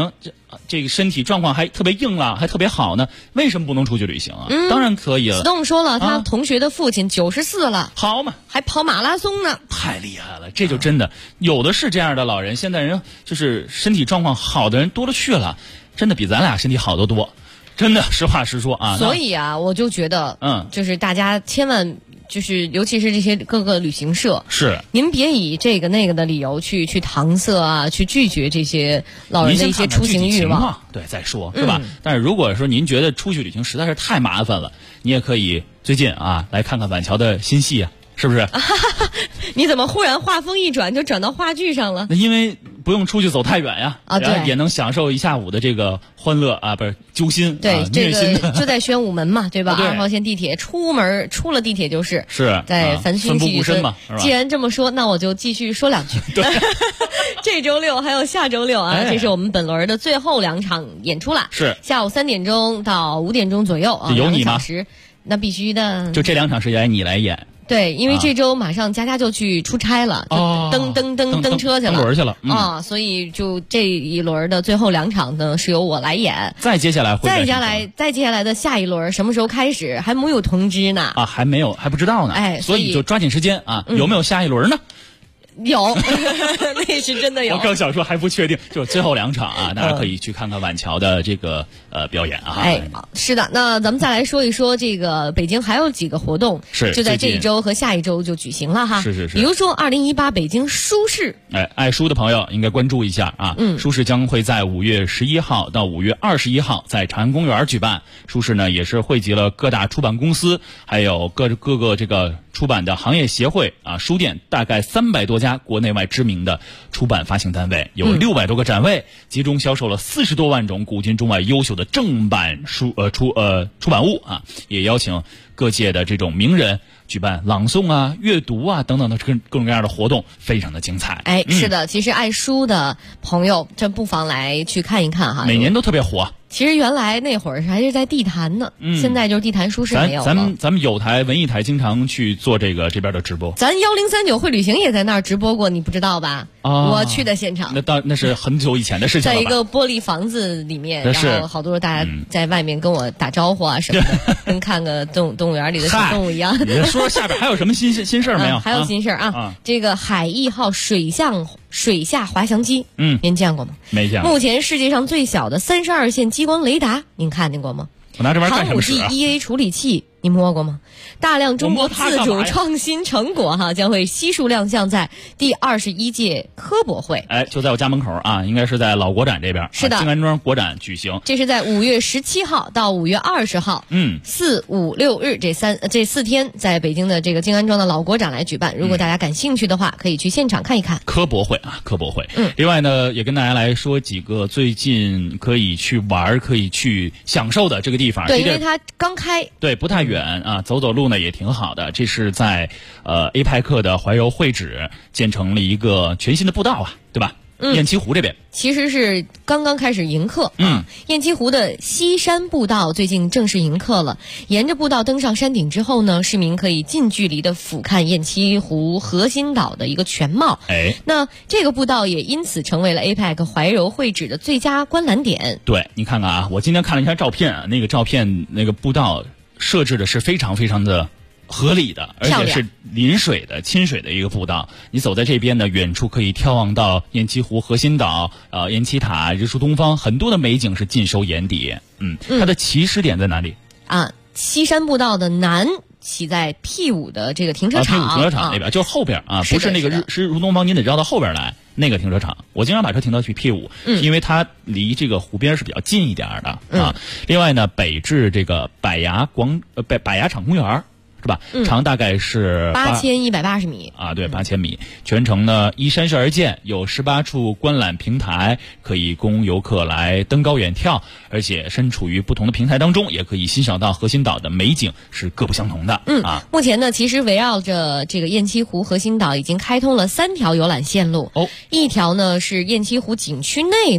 S5: 这个身体状况还特别硬朗，还特别好呢，为什么不能出去旅行啊？当然可以了。
S4: Stone 说了，他同学的父亲94了，
S5: 好嘛，
S4: 还跑马拉松呢，
S5: 太厉害了！这就真的有的是这样的老人，现在人就是身体状况好的人多了去了，真的比咱俩身体好得多，真的实话实说啊。
S4: 所以啊，我就觉得，就是大家千万。就是尤其是这些各个旅行社，
S5: 是
S4: 您别以这个那个的理由去搪塞啊，去拒绝这些老人的一些出行欲望。
S5: 对，再说是吧？但是如果说您觉得出去旅行实在是太麻烦了，你也可以最近啊来看看晚桥的新戏啊，是不是？
S4: 你怎么忽然话锋一转就转到话剧上了？
S5: 那因为不用出去走太远呀，
S4: 对，
S5: 也能享受一下午的这个欢乐啊，不是揪心，
S4: 对，
S5: 虐心
S4: 这个就在宣武门嘛，对吧？2号线地铁出了地铁就是在繁星戏剧村嘛。既然这么说，那我就继续说两句。
S5: 对，
S4: 这周六还有下周六啊，这是我们本轮的最后2场演出了，
S5: 是
S4: 下午3点钟到5点钟左右啊，
S5: 有你吗？
S4: 那必须的，
S5: 就这2场是你来演。
S4: 对，因为这周马上佳佳就去出差了，就登车去了，
S5: 登轮去了
S4: 啊，所以就这一轮的最后2场呢是由我来演。
S5: 再接下来
S4: 的下一轮什么时候开始还没有通知呢？
S5: 啊，还没有，还不知道呢。
S4: 哎，
S5: 所以就抓紧时间啊！有没有下一轮呢？
S4: 有，那是真的有。
S5: 我刚想说还不确定，就最后2场啊，大家可以去看看晚桥的这个表演啊。
S4: 哎，是的，那咱们再来说一说这个北京还有几个活动，就在这一周和下一周就举行了哈。
S5: 是。
S4: 比如说2018北京书市，
S5: 爱书的朋友应该关注一下啊。书市将会在5月11号到5月21号在长安公园举办。书市呢也是汇集了各大出版公司，还有各个这个出版的行业协会啊，书店大概300多家国内外知名的出版发行单位，有600多个展位，集中销售了40多万种古今中外优秀的正版出版物啊，也邀请各界的这种名人举办朗诵啊、阅读啊等等的各种各样的活动，非常的精彩。
S4: 哎，是的，其实爱书的朋友，这不妨来去看一看哈。
S5: 每年都特别火。
S4: 其实原来那会儿还是在地坛呢，现在就是地坛书市没有了。
S5: 咱们有台文艺台经常去做这边的直播。
S4: 咱1039会旅行也在那儿直播过，你不知道吧？我去的现场。
S5: 那是很久以前的事情了吧。
S4: 在一个玻璃房子里面，然后好多大家在外面跟我打招呼啊什么的，跟看个动物园里的小动物一样。
S5: 你说下边还有什么新事儿没有？
S4: 还有新事儿啊！这个海逸号水下滑翔机，您见过吗？
S5: 没见过。
S4: 目前世界上最小的32线激光雷达，您看见过吗？
S5: 我拿这玩意儿干什么使啊？
S4: 航母机 EA 处理器，你摸过吗？大量中国自主创新成果将会悉数亮相在第21届科博会。
S5: 哎，就在我家门口啊，应该是在老国展这边。
S4: 是的，
S5: 静安庄国展举行。
S4: 这是在5月17号到5月20号，4、5、6日这4天，在北京的这个静安庄的老国展来举办。如果大家感兴趣的话，可以去现场看一看。
S5: 科博会。另外呢，也跟大家来说几个最近可以去玩、可以去享受的这个地方。
S4: 对，因为它刚开。
S5: 对，不太远啊，走路呢也挺好的。这是在APEC 的怀柔会址建成了一个全新的步道啊，对吧？雁栖湖这边
S4: 其实是刚刚开始迎客。雁栖湖的西山步道最近正式迎客了。沿着步道登上山顶之后呢，市民可以近距离的俯瞰雁栖湖核心岛的一个全貌。那这个步道也因此成为了 APEC 怀柔会址的最佳观览点。
S5: 对，你看看啊，我今天看了一下照片啊，那个照片那个步道设置的是非常非常的合理的，而且是临水的亲水的一个步道。你走在这边呢，远处可以眺望到雁栖湖核心岛、雁栖塔、日出东方，很多的美景是尽收眼底。它的起始点在哪里
S4: 啊？西山步道的南起在 P5的这个停车场。
S5: P5 停车场那边就是后边啊，不是那个日出东方，您得绕到后边来那个停车场。我经常把车停到去 P5，因为它离这个湖边是比较近一点的啊。另外呢，北至这个百崖场公园。是吧？长大概是
S4: 8180米
S5: 啊，对，8000米。全程呢依山势而建，有18处观览平台，可以供游客来登高远眺，而且身处于不同的平台当中，也可以欣赏到核心岛的美景是各不相同的。
S4: 目前呢，其实围绕着这个雁栖湖核心岛已经开通了3条游览线路。一条呢是雁栖湖景区内的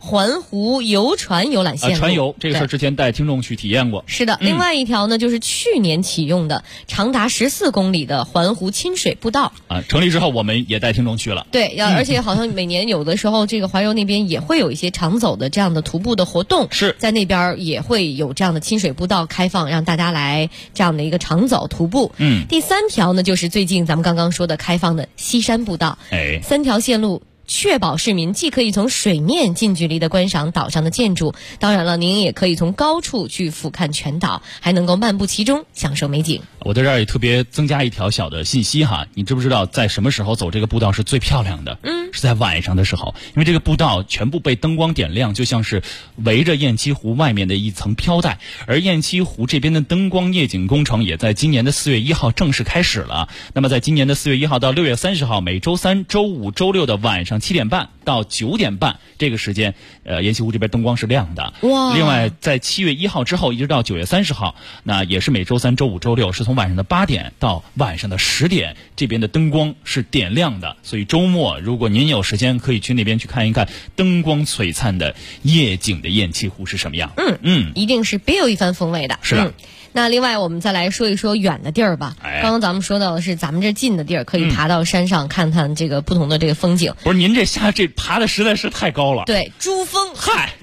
S4: 环湖游船游览线路。
S5: 船游这个事儿之前带听众去体验过。
S4: 是的，另外一条呢，就是去年启用的长达14公里的环湖亲水步道。
S5: 成立之后我们也带听众去了。
S4: 对，而且好像每年有的时候这个怀柔那边也会有一些常走的这样的徒步的活动，
S5: 是
S4: 在那边也会有这样的亲水步道开放，让大家来这样的一个常走徒步。第3条呢，就是最近咱们刚刚说的开放的西山步道。3条线路确保市民既可以从水面近距离的观赏岛上的建筑，当然了，您也可以从高处去俯瞰全岛，还能够漫步其中，享受美景。
S5: 我在这儿也特别增加一条小的信息哈，你知不知道在什么时候走这个步道是最漂亮的？是在晚上的时候，因为这个步道全部被灯光点亮，就像是围着雁栖湖外面的一层飘带。而雁栖湖这边的灯光夜景工程也在今年的4月1号正式开始了。那么在今年的4月1号到6月30号，每周3、周5、周6的晚上7点半到9点半这个时间，雁栖湖这边灯光是亮的。
S4: 哇！
S5: 另外，在7月1号之后一直到9月30号，那也是每周3、周5、周6是从晚上的8点到晚上的10点，这边的灯光是点亮的。所以周末如果您有时间，可以去那边去看一看灯光璀璨的夜景的雁栖湖是什么样。
S4: 一定是别有一番风味的。
S5: 是的。
S4: 那另外我们再来说一说远的地儿吧。刚刚咱们说到的是咱们这近的地儿，可以爬到山上看看这个不同的这个风景。
S5: 不是您这爬的实在是太高了。
S4: 对，珠峰。
S5: 嗨。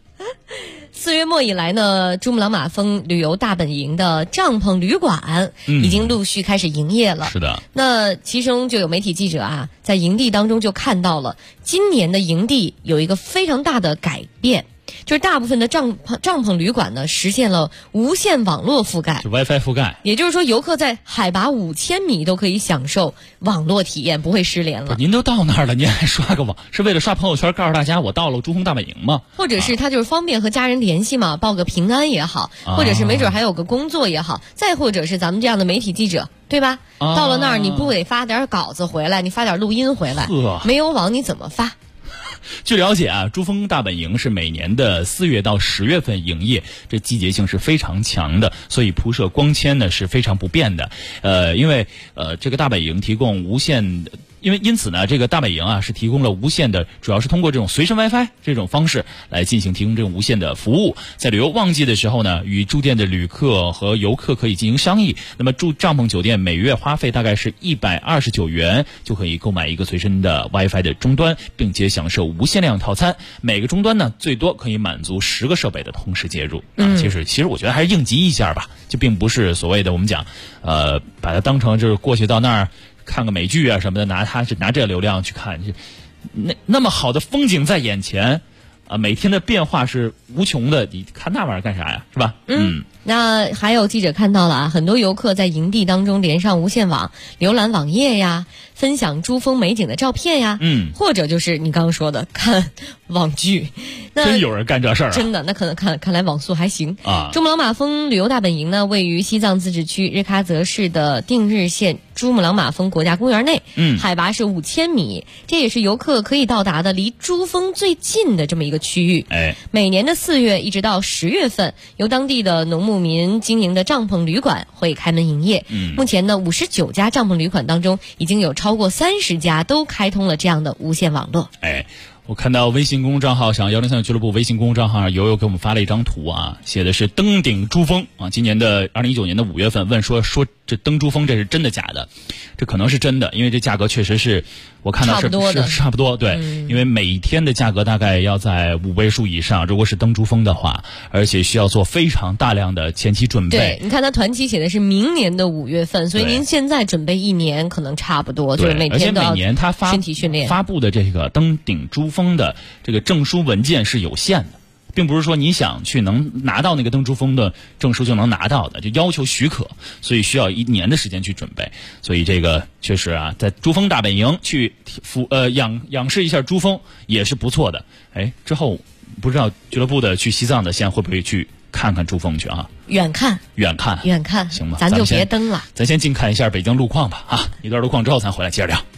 S4: 4月末以来呢，珠穆朗玛峰旅游大本营的帐篷旅馆已经陆续开始营业了。
S5: 是的。
S4: 那其中就有媒体记者在营地当中就看到了今年的营地有一个非常大的改变。就是大部分的帐篷旅馆呢，实现了无线网络覆盖，
S5: 就 WiFi 覆盖。
S4: 也就是说，游客在海拔5000米都可以享受网络体验，不会失联了。
S5: 您都到那儿了，您还刷个网，是为了刷朋友圈告诉大家我到了珠峰大本营吗？
S4: 或者是他就是方便和家人联系嘛，报个平安也好，或者是没准还有个工作也好，再或者是咱们这样的媒体记者，对吧？到了那儿你不得发点稿子回来，你发点录音回来，没有网你怎么发？
S5: 据了解珠峰大本营是每年的4月到10月份营业，这季节性是非常强的，所以铺设光纤呢是非常不便的。因为这个大本营提供无线的。因此呢，这个大本营是提供了无线的，主要是通过这种随身 WiFi 这种方式来进行提供这种无线的服务。在旅游旺季的时候呢，与住店的旅客和游客可以进行商议。那么住帐篷酒店每月花费大概是129元，就可以购买一个随身的 WiFi 的终端，并且享受无限量套餐。每个终端呢，最多可以满足10个设备的同时接入。其实我觉得还是应急一下吧，就并不是所谓的我们讲，把它当成就是过去到那儿。看个美剧什么的，拿这个流量去看，那么好的风景在眼前，每天的变化是无穷的，你看那玩意儿干啥呀？是吧？
S4: 那还有记者看到了很多游客在营地当中连上无线网，浏览网页呀，分享珠峰美景的照片呀，或者就是你刚刚说的看网剧。
S5: 真有人干这事儿
S4: 真的，那可能看来网速还行啊。珠穆朗玛峰旅游大本营呢，位于西藏自治区日喀则市的定日县珠穆朗玛峰国家公园内，海拔是5000米，这也是游客可以到达的离珠峰最近的这么一个区域。每年的4月一直到10月份，由当地的农牧民经营的帐篷旅馆会开门营业。目前呢，59家帐篷旅馆当中，已经有超过30家都开通了这样的无线网络。
S5: 我看到微信公众账号上103俱乐部微信公众账号上友友给我们发了一张图写的是登顶珠峰今年的2019年的5月份，问说这登珠峰这是真的假的？这可能是真的，因为这价格确实是我看到是差不多，对，因为每天的价格大概要在5位数以上，如果是登珠峰的话，而且需要做非常大量的前期准备。
S4: 对，你看它团期写的是明年的5月份，所以您现在准备1年可能差不多，就是每天都要身体训练。
S5: 发布的这个登顶珠峰的这个证书文件是有限的。并不是说你想去能拿到那个登珠峰的证书就能拿到的，就要求许可，所以需要1年的时间去准备。所以这个确实在珠峰大本营去仰视一下珠峰也是不错的。之后不知道俱乐部的去西藏的现在会不会去看看珠峰去
S4: 远看
S5: 行吗？
S4: 咱就别登了，
S5: 咱先近看一下北京路况吧一段路况之后咱回来接着聊。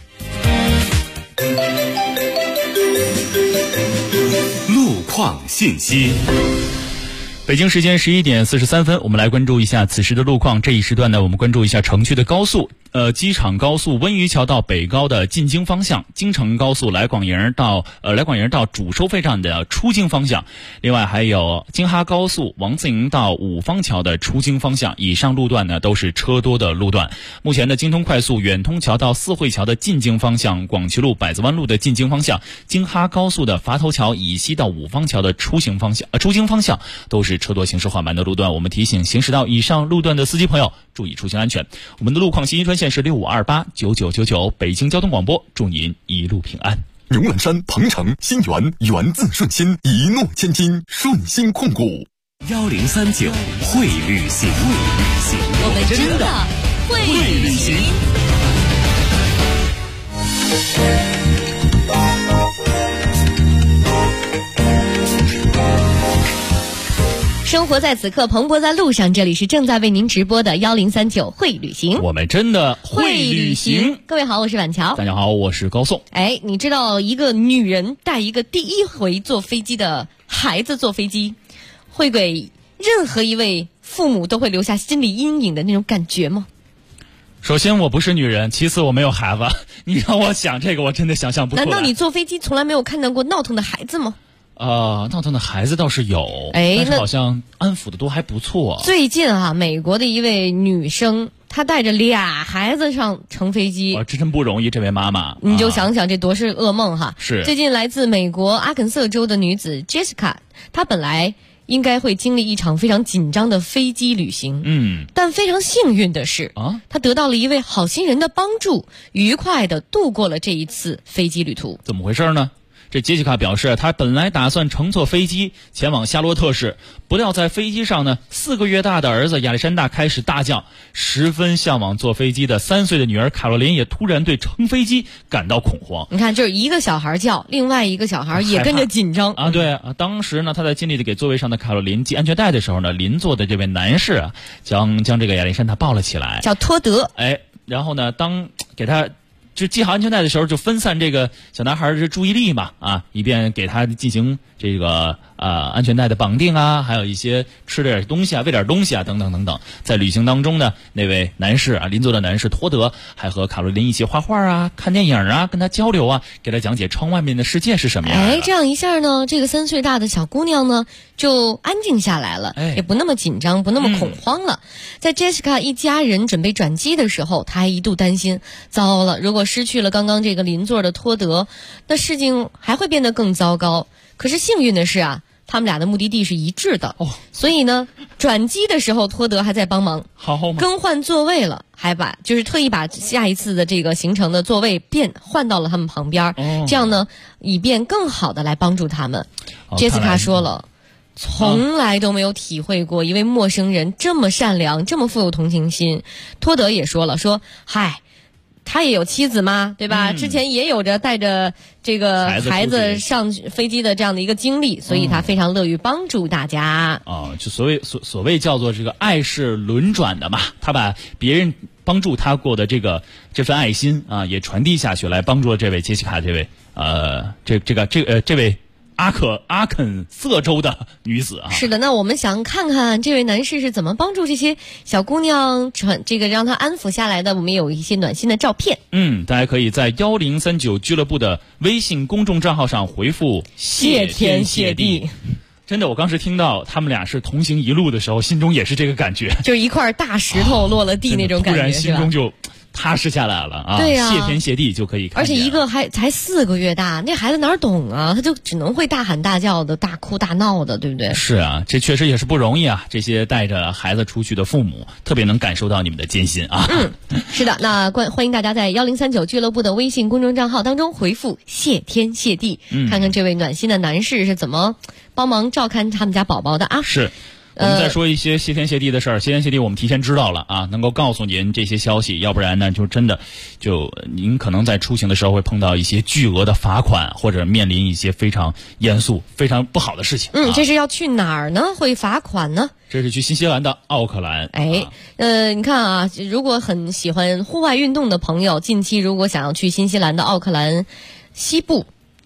S3: 路况信息。
S5: 北京时间11点43分，我们来关注一下此时的路况。这一时段呢，我们关注一下城区的高速。 机场高速温榆桥到北高的进京方向，京承高速来广营到主收费站的出京方向，另外还有京哈高速王自营到五方桥的出京方向，以上路段呢都是车多的路段。目前的京通快速远通桥到四惠桥的进京方向，广渠路百子湾路的进京方向，京哈高速的垡头桥以西到五方桥的出京方向都是车多行驶缓慢的路段。我们提醒行驶到以上路段的司机朋友注意出行安全。我们的路况信息专线是65289999，北京交通广播，祝您一路平安。
S3: 牛栏山、鹏程、新源，源自顺心，一诺千金，顺心控股。
S13: 1039会旅行，
S4: 我们真的会旅行。生活在此刻，蓬勃在路上。这里是正在为您直播的1039会旅行，
S5: 我们真的会旅行。
S4: 各位好，我是婉乔。
S5: 大家好，我是高颂。
S4: 你知道一个女人带一个第一回坐飞机的孩子坐飞机，会给任何一位父母都会留下心理阴影的那种感觉吗？
S5: 首先我不是女人，其次我没有孩子，你让我想这个我真的想象不出来。
S4: 难道你坐飞机从来没有看到过闹腾的孩子吗？
S5: 闹腾的孩子倒是有，但是好像安抚的都还不错。
S4: 最近美国的一位女生，她带着俩孩子上乘飞机，
S5: 这真不容易，这位妈妈。
S4: 你就想想这多是噩梦哈！
S5: 是
S4: 最近来自美国阿肯色州的女子 Jessica， 她本来应该会经历一场非常紧张的飞机旅行，但非常幸运的是她得到了一位好心人的帮助，愉快地度过了这一次飞机旅途。
S5: 怎么回事呢？这杰西卡表示，她本来打算乘坐飞机前往夏洛特市，不料在飞机上呢，4个月大的儿子亚历山大开始大叫，十分向往坐飞机的3岁的女儿卡洛琳也突然对乘飞机感到恐慌。
S4: 你看，就是一个小孩叫，另外一个小孩也跟着紧张
S5: 啊。对啊，当时呢，他在尽力的给座位上的卡洛琳系安全带的时候呢，邻座的这位男士将这个亚历山大抱了起来，
S4: 叫托德。
S5: 然后呢，当给他就系好安全带的时候，就分散这个小男孩的注意力嘛，以便给他进行这个安全带的绑定啊，还有一些吃点东西啊，喂点东西啊，等等等等。在旅行当中呢，那位男士邻座的男士托德还和卡洛琳一起画画啊，看电影啊，跟他交流啊，给他讲解窗外面的世界是什么样的。
S4: 这样一下呢，这个3岁大的小姑娘呢就安静下来了，也不那么紧张，不那么恐慌了。在 Jessica 一家人准备转机的时候，她还一度担心，糟了，如果失去了刚刚这个邻座的托德，那事情还会变得更糟糕。可是幸运的是他们俩的目的地是一致的，所以呢，转机的时候托德还在帮忙更换座位了，还特意把下一次的这个行程的座位换到了他们旁边，这样呢，以便更好的来帮助他们。Jessica 说了，从来都没有体会过一位陌生人这么善良，这么富有同情心。托德也说了，嗨，他也有妻子嘛，对吧？之前也有着带着这个孩子上飞机的这样的一个经历，所以他非常乐于帮助大家。
S5: 就所谓叫做这个爱是轮转的嘛，他把别人帮助他过的这份爱心也传递下去，来帮助了这位杰西卡这位这位阿肯色州的女子
S4: 是的，那我们想看看这位男士是怎么帮助这些小姑娘让她安抚下来的。我们有一些暖心的照片。
S5: 大家可以在1039俱乐部的微信公众账号上回复谢天谢地。真的，我当时听到他们俩是同行一路的时候，心中也是这个感觉，
S4: 就是一块大石头落了地那种感觉，
S5: 突然心中就踏实下来了
S4: 对
S5: 谢天谢地就可以看见。
S4: 而且一个才4个月大，那孩子哪懂啊？他就只能会大喊大叫的，大哭大闹的，对不对？
S5: 是啊，这确实也是不容易这些带着孩子出去的父母特别能感受到你们的艰辛
S4: 是的，那欢迎大家在1039俱乐部的微信公众账号当中回复谢天谢地，看看这位暖心的男士是怎么帮忙照看他们家宝宝的
S5: 是。我们再说一些谢天谢地的事儿，谢天谢地我们提前知道了能够告诉您这些消息，要不然呢就真的您可能在出行的时候会碰到一些巨额的罚款，或者面临一些非常严肃非常不好的事情。
S4: 这是要去哪儿呢？会罚款呢？
S5: 这是去新西兰的奥克兰。
S4: 你看如果很喜欢户外运动的朋友，近期如果想要去新西兰的奥克兰西部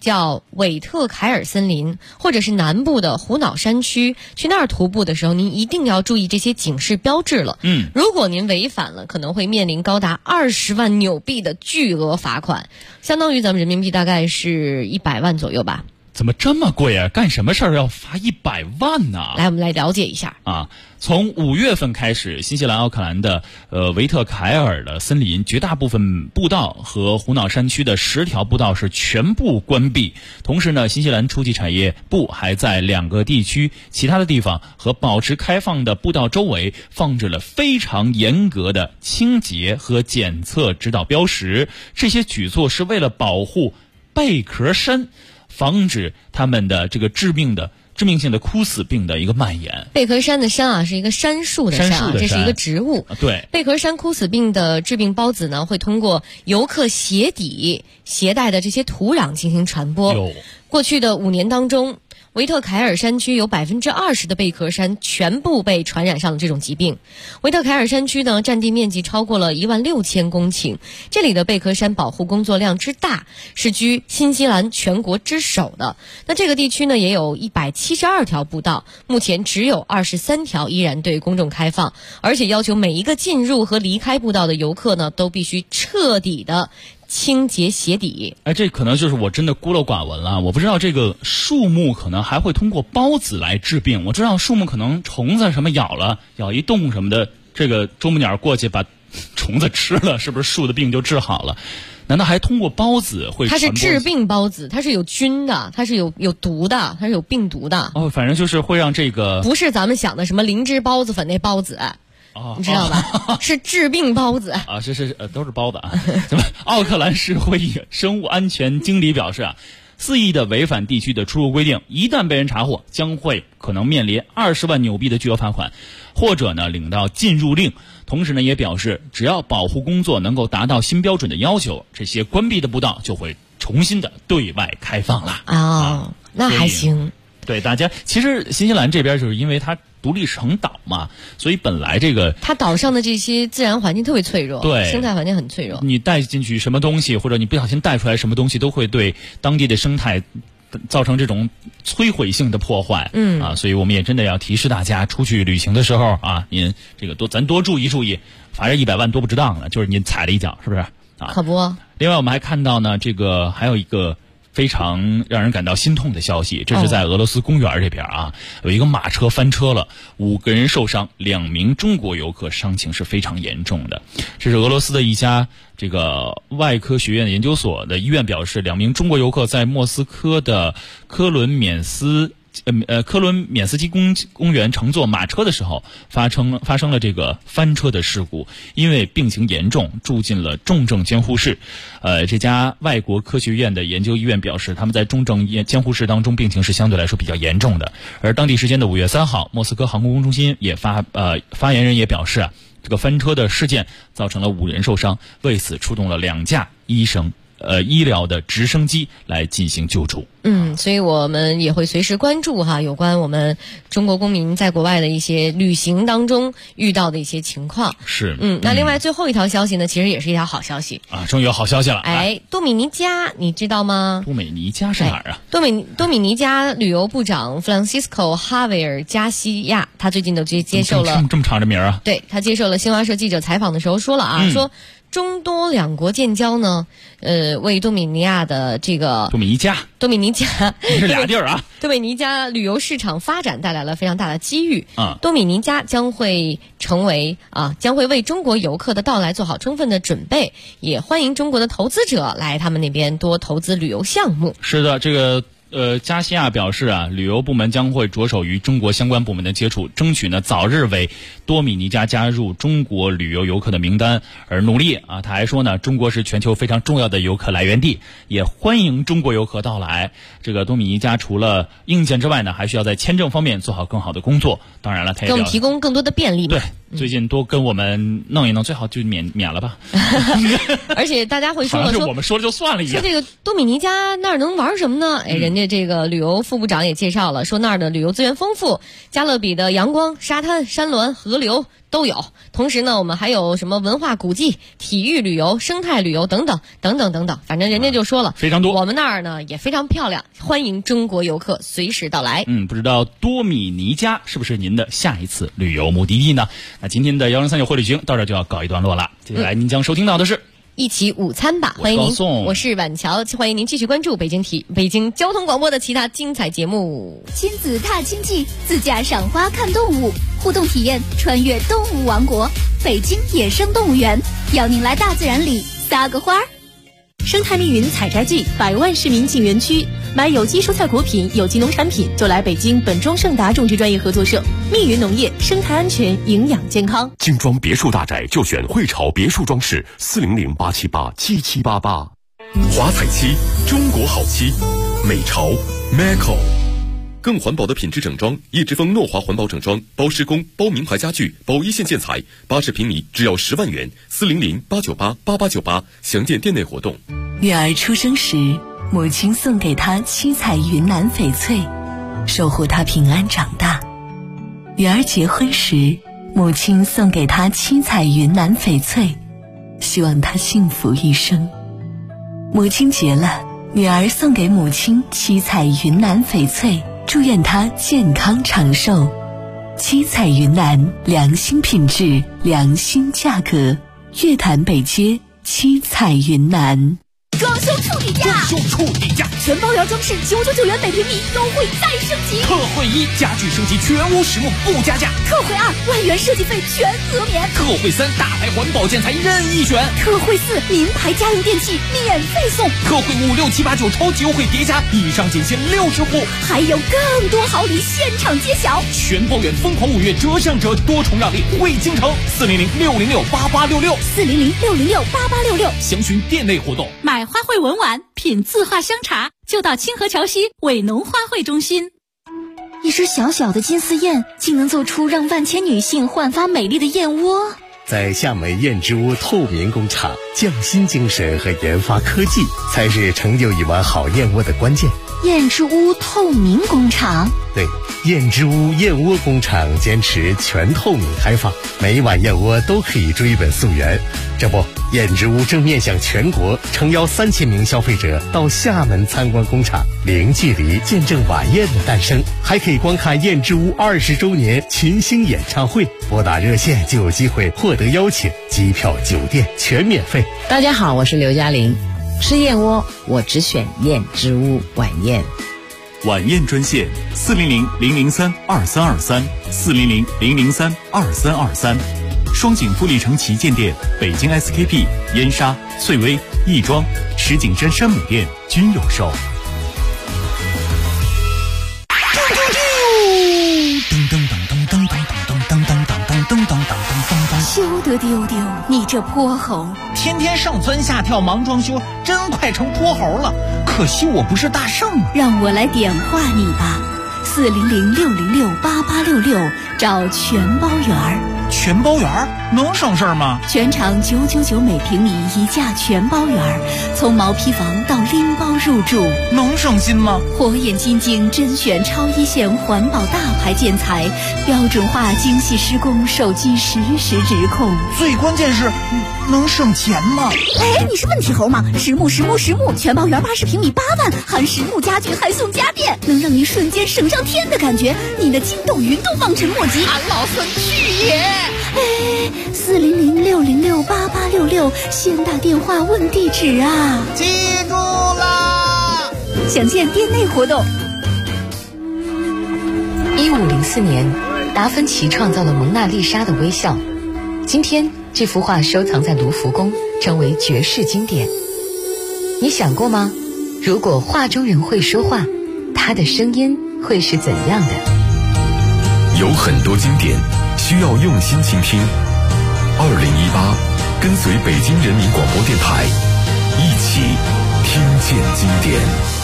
S4: 叫韦特凯尔森林，或者是南部的胡瑙山区，去那儿徒步的时候，您一定要注意这些警示标志了。如果您违反了，可能会面临高达20万纽币的巨额罚款，相当于咱们人民币大概是100万左右吧。
S5: 怎么这么贵啊？干什么事儿要罚100万呢？
S4: 来，我们来了解一下
S5: 啊。从5月份开始，新西兰奥克兰的维特凯尔的森林绝大部分步道和胡瑙山区的10条步道是全部关闭。同时呢，新西兰初级产业部还在2个地区其他的地方和保持开放的步道周围放置了非常严格的清洁和检测指导标识。这些举措是为了保护贝壳山，防止他们的这个致命性的枯死病的一个蔓延。
S4: 贝壳山的山啊，是一个杉树的杉，这是一个植物。
S5: 对，
S4: 贝壳山枯死病的致病孢子呢，会通过游客鞋底携带的这些土壤进行传播。过去的5年当中，维特凯尔山区有20%的贝壳山全部被传染上了这种疾病。维特凯尔山区呢，占地面积超过了16000公顷，这里的贝壳山保护工作量之大，是居新西兰全国之首的。那这个地区呢，也有172条步道，目前只有23条依然对公众开放，而且要求每一个进入和离开步道的游客呢，都必须彻底的清洁鞋底。
S5: 这可能就是我真的孤陋寡闻了，我不知道这个树木可能还会通过孢子来治病。我知道树木可能虫子什么咬一洞什么的，这个啄木鸟过去把虫子吃了，是不是树的病就治好了？难道还通过孢子会传播？
S4: 它是致病孢子，它是有菌的，它是有毒的，它是有病毒的。
S5: 反正就是会让这个
S4: 不是咱们想的什么灵芝孢子粉那孢子。你知道吧？是致病孢子
S5: 啊，都是孢子啊。咱们奥克兰市会议生物安全经理表示啊，4亿的违反地区的出入规定，一旦被人查获，将会可能面临20万纽币的巨额罚款，或者呢领到禁入令。同时呢，也表示只要保护工作能够达到新标准的要求，这些关闭的步道就会重新的对外开放了。
S4: 那还行。
S5: 对，大家其实新西兰这边就是因为它独立成岛嘛，所以本来这个
S4: 它岛上的这些自然环境特别脆弱，
S5: 对，
S4: 生态环境很脆弱。
S5: 你带进去什么东西，或者你不小心带出来什么东西，都会对当地的生态造成这种摧毁性的破坏。所以我们也真的要提示大家，出去旅行的时候啊，您这个咱多注意注意，罚这100万多不值当了，就是您踩了一脚，是不是啊？
S4: 可不。
S5: 另外我们还看到呢，这个还有一个非常让人感到心痛的消息，这是在俄罗斯公园这边啊，有一个马车翻车了，5个人受伤，2名中国游客伤情是非常严重的。这是俄罗斯的一家这个外科学院的研究所的医院表示，2名中国游客在莫斯科的科伦缅斯基公园乘坐马车的时候发生了这个翻车的事故，因为病情严重，住进了重症监护室。这家外国科学院的研究医院表示，他们在重症监护室当中病情是相对来说比较严重的。而当地时间的5月3号，莫斯科航空中心也发言人也表示啊，这个翻车的事件造成了5人受伤，为此出动了2架医疗的直升机来进行救助。
S4: 所以我们也会随时关注有关我们中国公民在国外的一些旅行当中遇到的一些情况。
S5: 是。
S4: 那另外最后一条消息呢，其实也是一条好消息
S5: 啊，终于有好消息了。
S4: 多米尼加你知道吗？
S5: 多米尼加是哪儿啊？
S4: 多米尼加旅游部长弗朗西斯科·哈维尔·加西亚，他最近都接受了
S5: 这么长的名啊？
S4: 对，他接受了新华社记者采访的时候说了说中多两国建交呢，为多米尼亚的这个
S5: 多米尼加
S4: 是
S5: 俩地儿啊，
S4: 多米尼加旅游市场发展带来了非常大的机遇。多米尼加将会为中国游客的到来做好充分的准备，也欢迎中国的投资者来他们那边多投资旅游项目。
S5: 是的，这个加西亚表示啊，旅游部门将会着手与中国相关部门的接触，争取呢早日为多米尼加加入中国旅游游客的名单而努力啊。他还说呢，中国是全球非常重要的游客来源地，也欢迎中国游客到来。这个多米尼加除了硬件之外呢，还需要在签证方面做好更好的工作。当然了，他也
S4: 给我们提供更多的便利嘛。
S5: 对。最近多跟我们弄一弄，最好就免了吧。
S4: 而且大家会说了，
S5: 说我们说了就算了一样。
S4: 说这个多米尼加那儿能玩什么呢？人家这个旅游副部长也介绍了，说那儿的旅游资源丰富，加勒比的阳光、沙滩、山峦、河流都有。同时呢，我们还有什么文化古迹、体育旅游、生态旅游等等等等等等，反正人家就说了，
S5: 非常多。
S4: 我们那儿呢也非常漂亮，欢迎中国游客随时到来。
S5: 不知道多米尼加是不是您的下一次旅游目的地呢？那今天的103.9会旅行到这就要告一段落了。接下来您将收听到的是
S4: 一起午餐吧，欢迎您，我是婉乔，欢迎您继续关注北京交通广播的其他精彩节目。
S14: 亲子踏青记，自驾赏花看动物，互动体验穿越动物王国，北京野生动物园，邀您来大自然里撒个花儿。
S17: 生态密云采摘季，100万市民进园区，买有机蔬菜果品、有机农产品就来北京本庄盛达种植专业合作社。密云农业，生态安全，营养健康。
S3: 精装别墅大宅就选汇潮别墅装饰，400-878-7788。华彩漆，中国好漆，美潮 Maco。
S9: 更环保的品质整装，叶之峰诺华环保整装，包施工、包名牌家具、包一线建材，80平米只要10万元，400-898-8898，详见店内活动。
S18: 女儿出生时，母亲送给她七彩云南翡翠，守护她平安长大。女儿结婚时，母亲送给她七彩云南翡翠，希望她幸福一生。母亲节了，女儿送给母亲七彩云南翡翠，祝愿她健康长寿。七彩云南，良心品质，良心价格，月坛北街七彩云南。
S14: 装修处理价，全包圆装饰999元每平米，优惠再升级。
S12: 特惠1，家具升级全屋实木不加价。
S14: 特惠2，万元设计费全额免。
S12: 特惠3，大牌环保建材任意选。
S14: 特惠4，名牌家用电器免费送。
S12: 特惠5、6、7、8、9超级优惠叠加，以上仅限60户，
S14: 还有更多好礼现场揭晓。
S12: 全包圆疯狂5月折上折，多重让利惠京城，400-606-8866，400-606-8866，详询店内活动。
S17: 买花卉文玩，品字画香茶，就到清河桥西伟农花卉中心。
S16: 一只小小的金丝燕，竟能做出让万千女性焕发美丽的燕窝。
S19: 在厦门燕之屋透明工厂，匠心精神和研发科技才是成就一碗好燕窝的关键。
S16: 燕之屋透明工厂，
S19: 对，燕之屋燕窝工厂坚持全透明开放，每一碗燕窝都可以追本溯源。这不，燕之屋正面向全国，诚邀3000名消费者到厦门参观工厂，零距离见证晚宴的诞生，还可以观看燕之屋20周年群星演唱会。拨打热线就有机会获得邀请，机票、酒店全免费。
S20: 大家好，我是刘嘉玲。吃燕窝，我只选燕之屋晚宴。
S13: 晚宴专线400-003-2323，400-003-2323。双井富力城旗舰店、北京 SKP、燕莎、翠微、亦庄、石景山山姆店均有售。
S14: 休得丢丢，你这泼猴！
S12: 天天上蹿下跳忙装修，真快成泼猴了。可惜我不是大圣啊！
S14: 让我来点化你吧，400-606-8866，找全包圆儿。
S12: 全包圆儿能省事儿吗？
S14: 全场999每平米一价全包圆儿，从毛坯房到拎包入住，
S12: 能省心吗？
S14: 火眼金睛甄选超一线环保大牌建材，标准化精细施工，手机实时直控。
S12: 最关键是能省钱吗？
S14: 哎，你是问题猴吗？实木全包圆80平米8万，含实木家具还送家电，能让你瞬间省上天的感觉，你的筋斗云都望尘莫及。
S12: 俺老孙去也！
S14: 哎，400-606-8866，先打电话问地址啊！
S12: 记住啦！
S14: 详见店内活动。
S18: 1504年，达芬奇创造了蒙娜丽莎的微笑。今天，这幅画收藏在卢浮宫，成为绝世经典。你想过吗？如果画中人会说话，他的声音会是怎样的？
S9: 有很多经典需要用心倾听。2018，跟随北京人民广播电台，一起听见经典。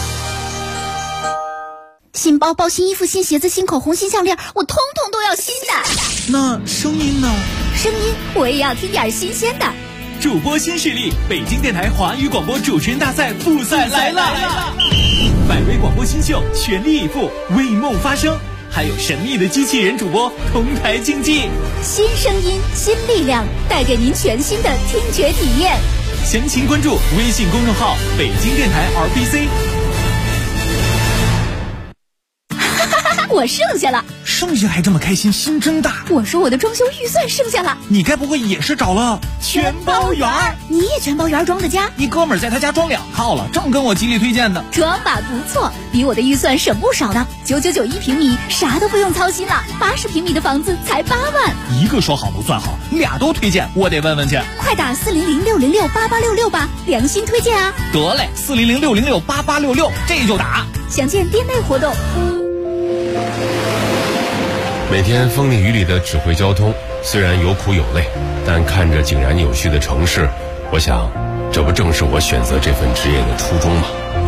S16: 新包包、新衣服、新鞋子、新口红、新项链，我通通都要新的。
S12: 那声音呢？
S14: 声音我也要听点新鲜的。
S11: 主播新势力，北京电台华语广播主持人大赛复赛来了！百位广播新秀全力以赴，为梦发声。 还有神秘的机器人主播同台竞技。
S14: 新声音，新力量，带给您全新的听觉体验。
S11: 详情关注微信公众号北京电台 RBC。
S14: 我剩下了，
S12: 剩下还这么开心，心真大。
S14: 我说我的装修预算剩下了，
S12: 你该不会也是找了
S14: 全包圆？你也全包圆装的家？
S12: 一哥们儿在他家装2套了，正跟我极力推荐的。
S14: 装吧不错，比我的预算省不少呢。9991平米，啥都不用操心了。80平米的房子才8万。
S12: 一个说好不算好，2都推荐，我得问问去。
S14: 快打40060688866吧，良心推荐啊！
S12: 得嘞，40060688866，这就打。
S14: 详见店内活动。
S9: 每天风里雨里的指挥交通，虽然有苦有累，但看着井然有序的城市，我想，这不正是我选择这份职业的初衷吗？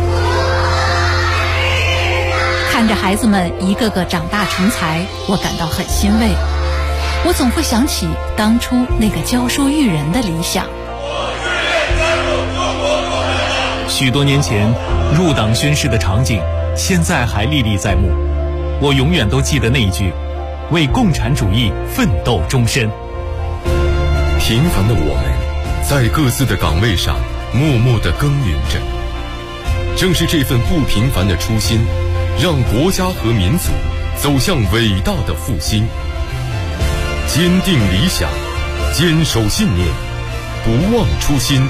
S21: 看着孩子们一个个长大成才，我感到很欣慰。我总会想起当初那个教书育人的理想。
S11: 许多年前入党宣誓的场景，现在还历历在目。我永远都记得那一句：为共产主义奋斗终身。
S9: 平凡的我们，在各自的岗位上默默地耕耘着。正是这份不平凡的初心，让国家和民族走向伟大的复兴。坚定理想，坚守信念，不忘初心，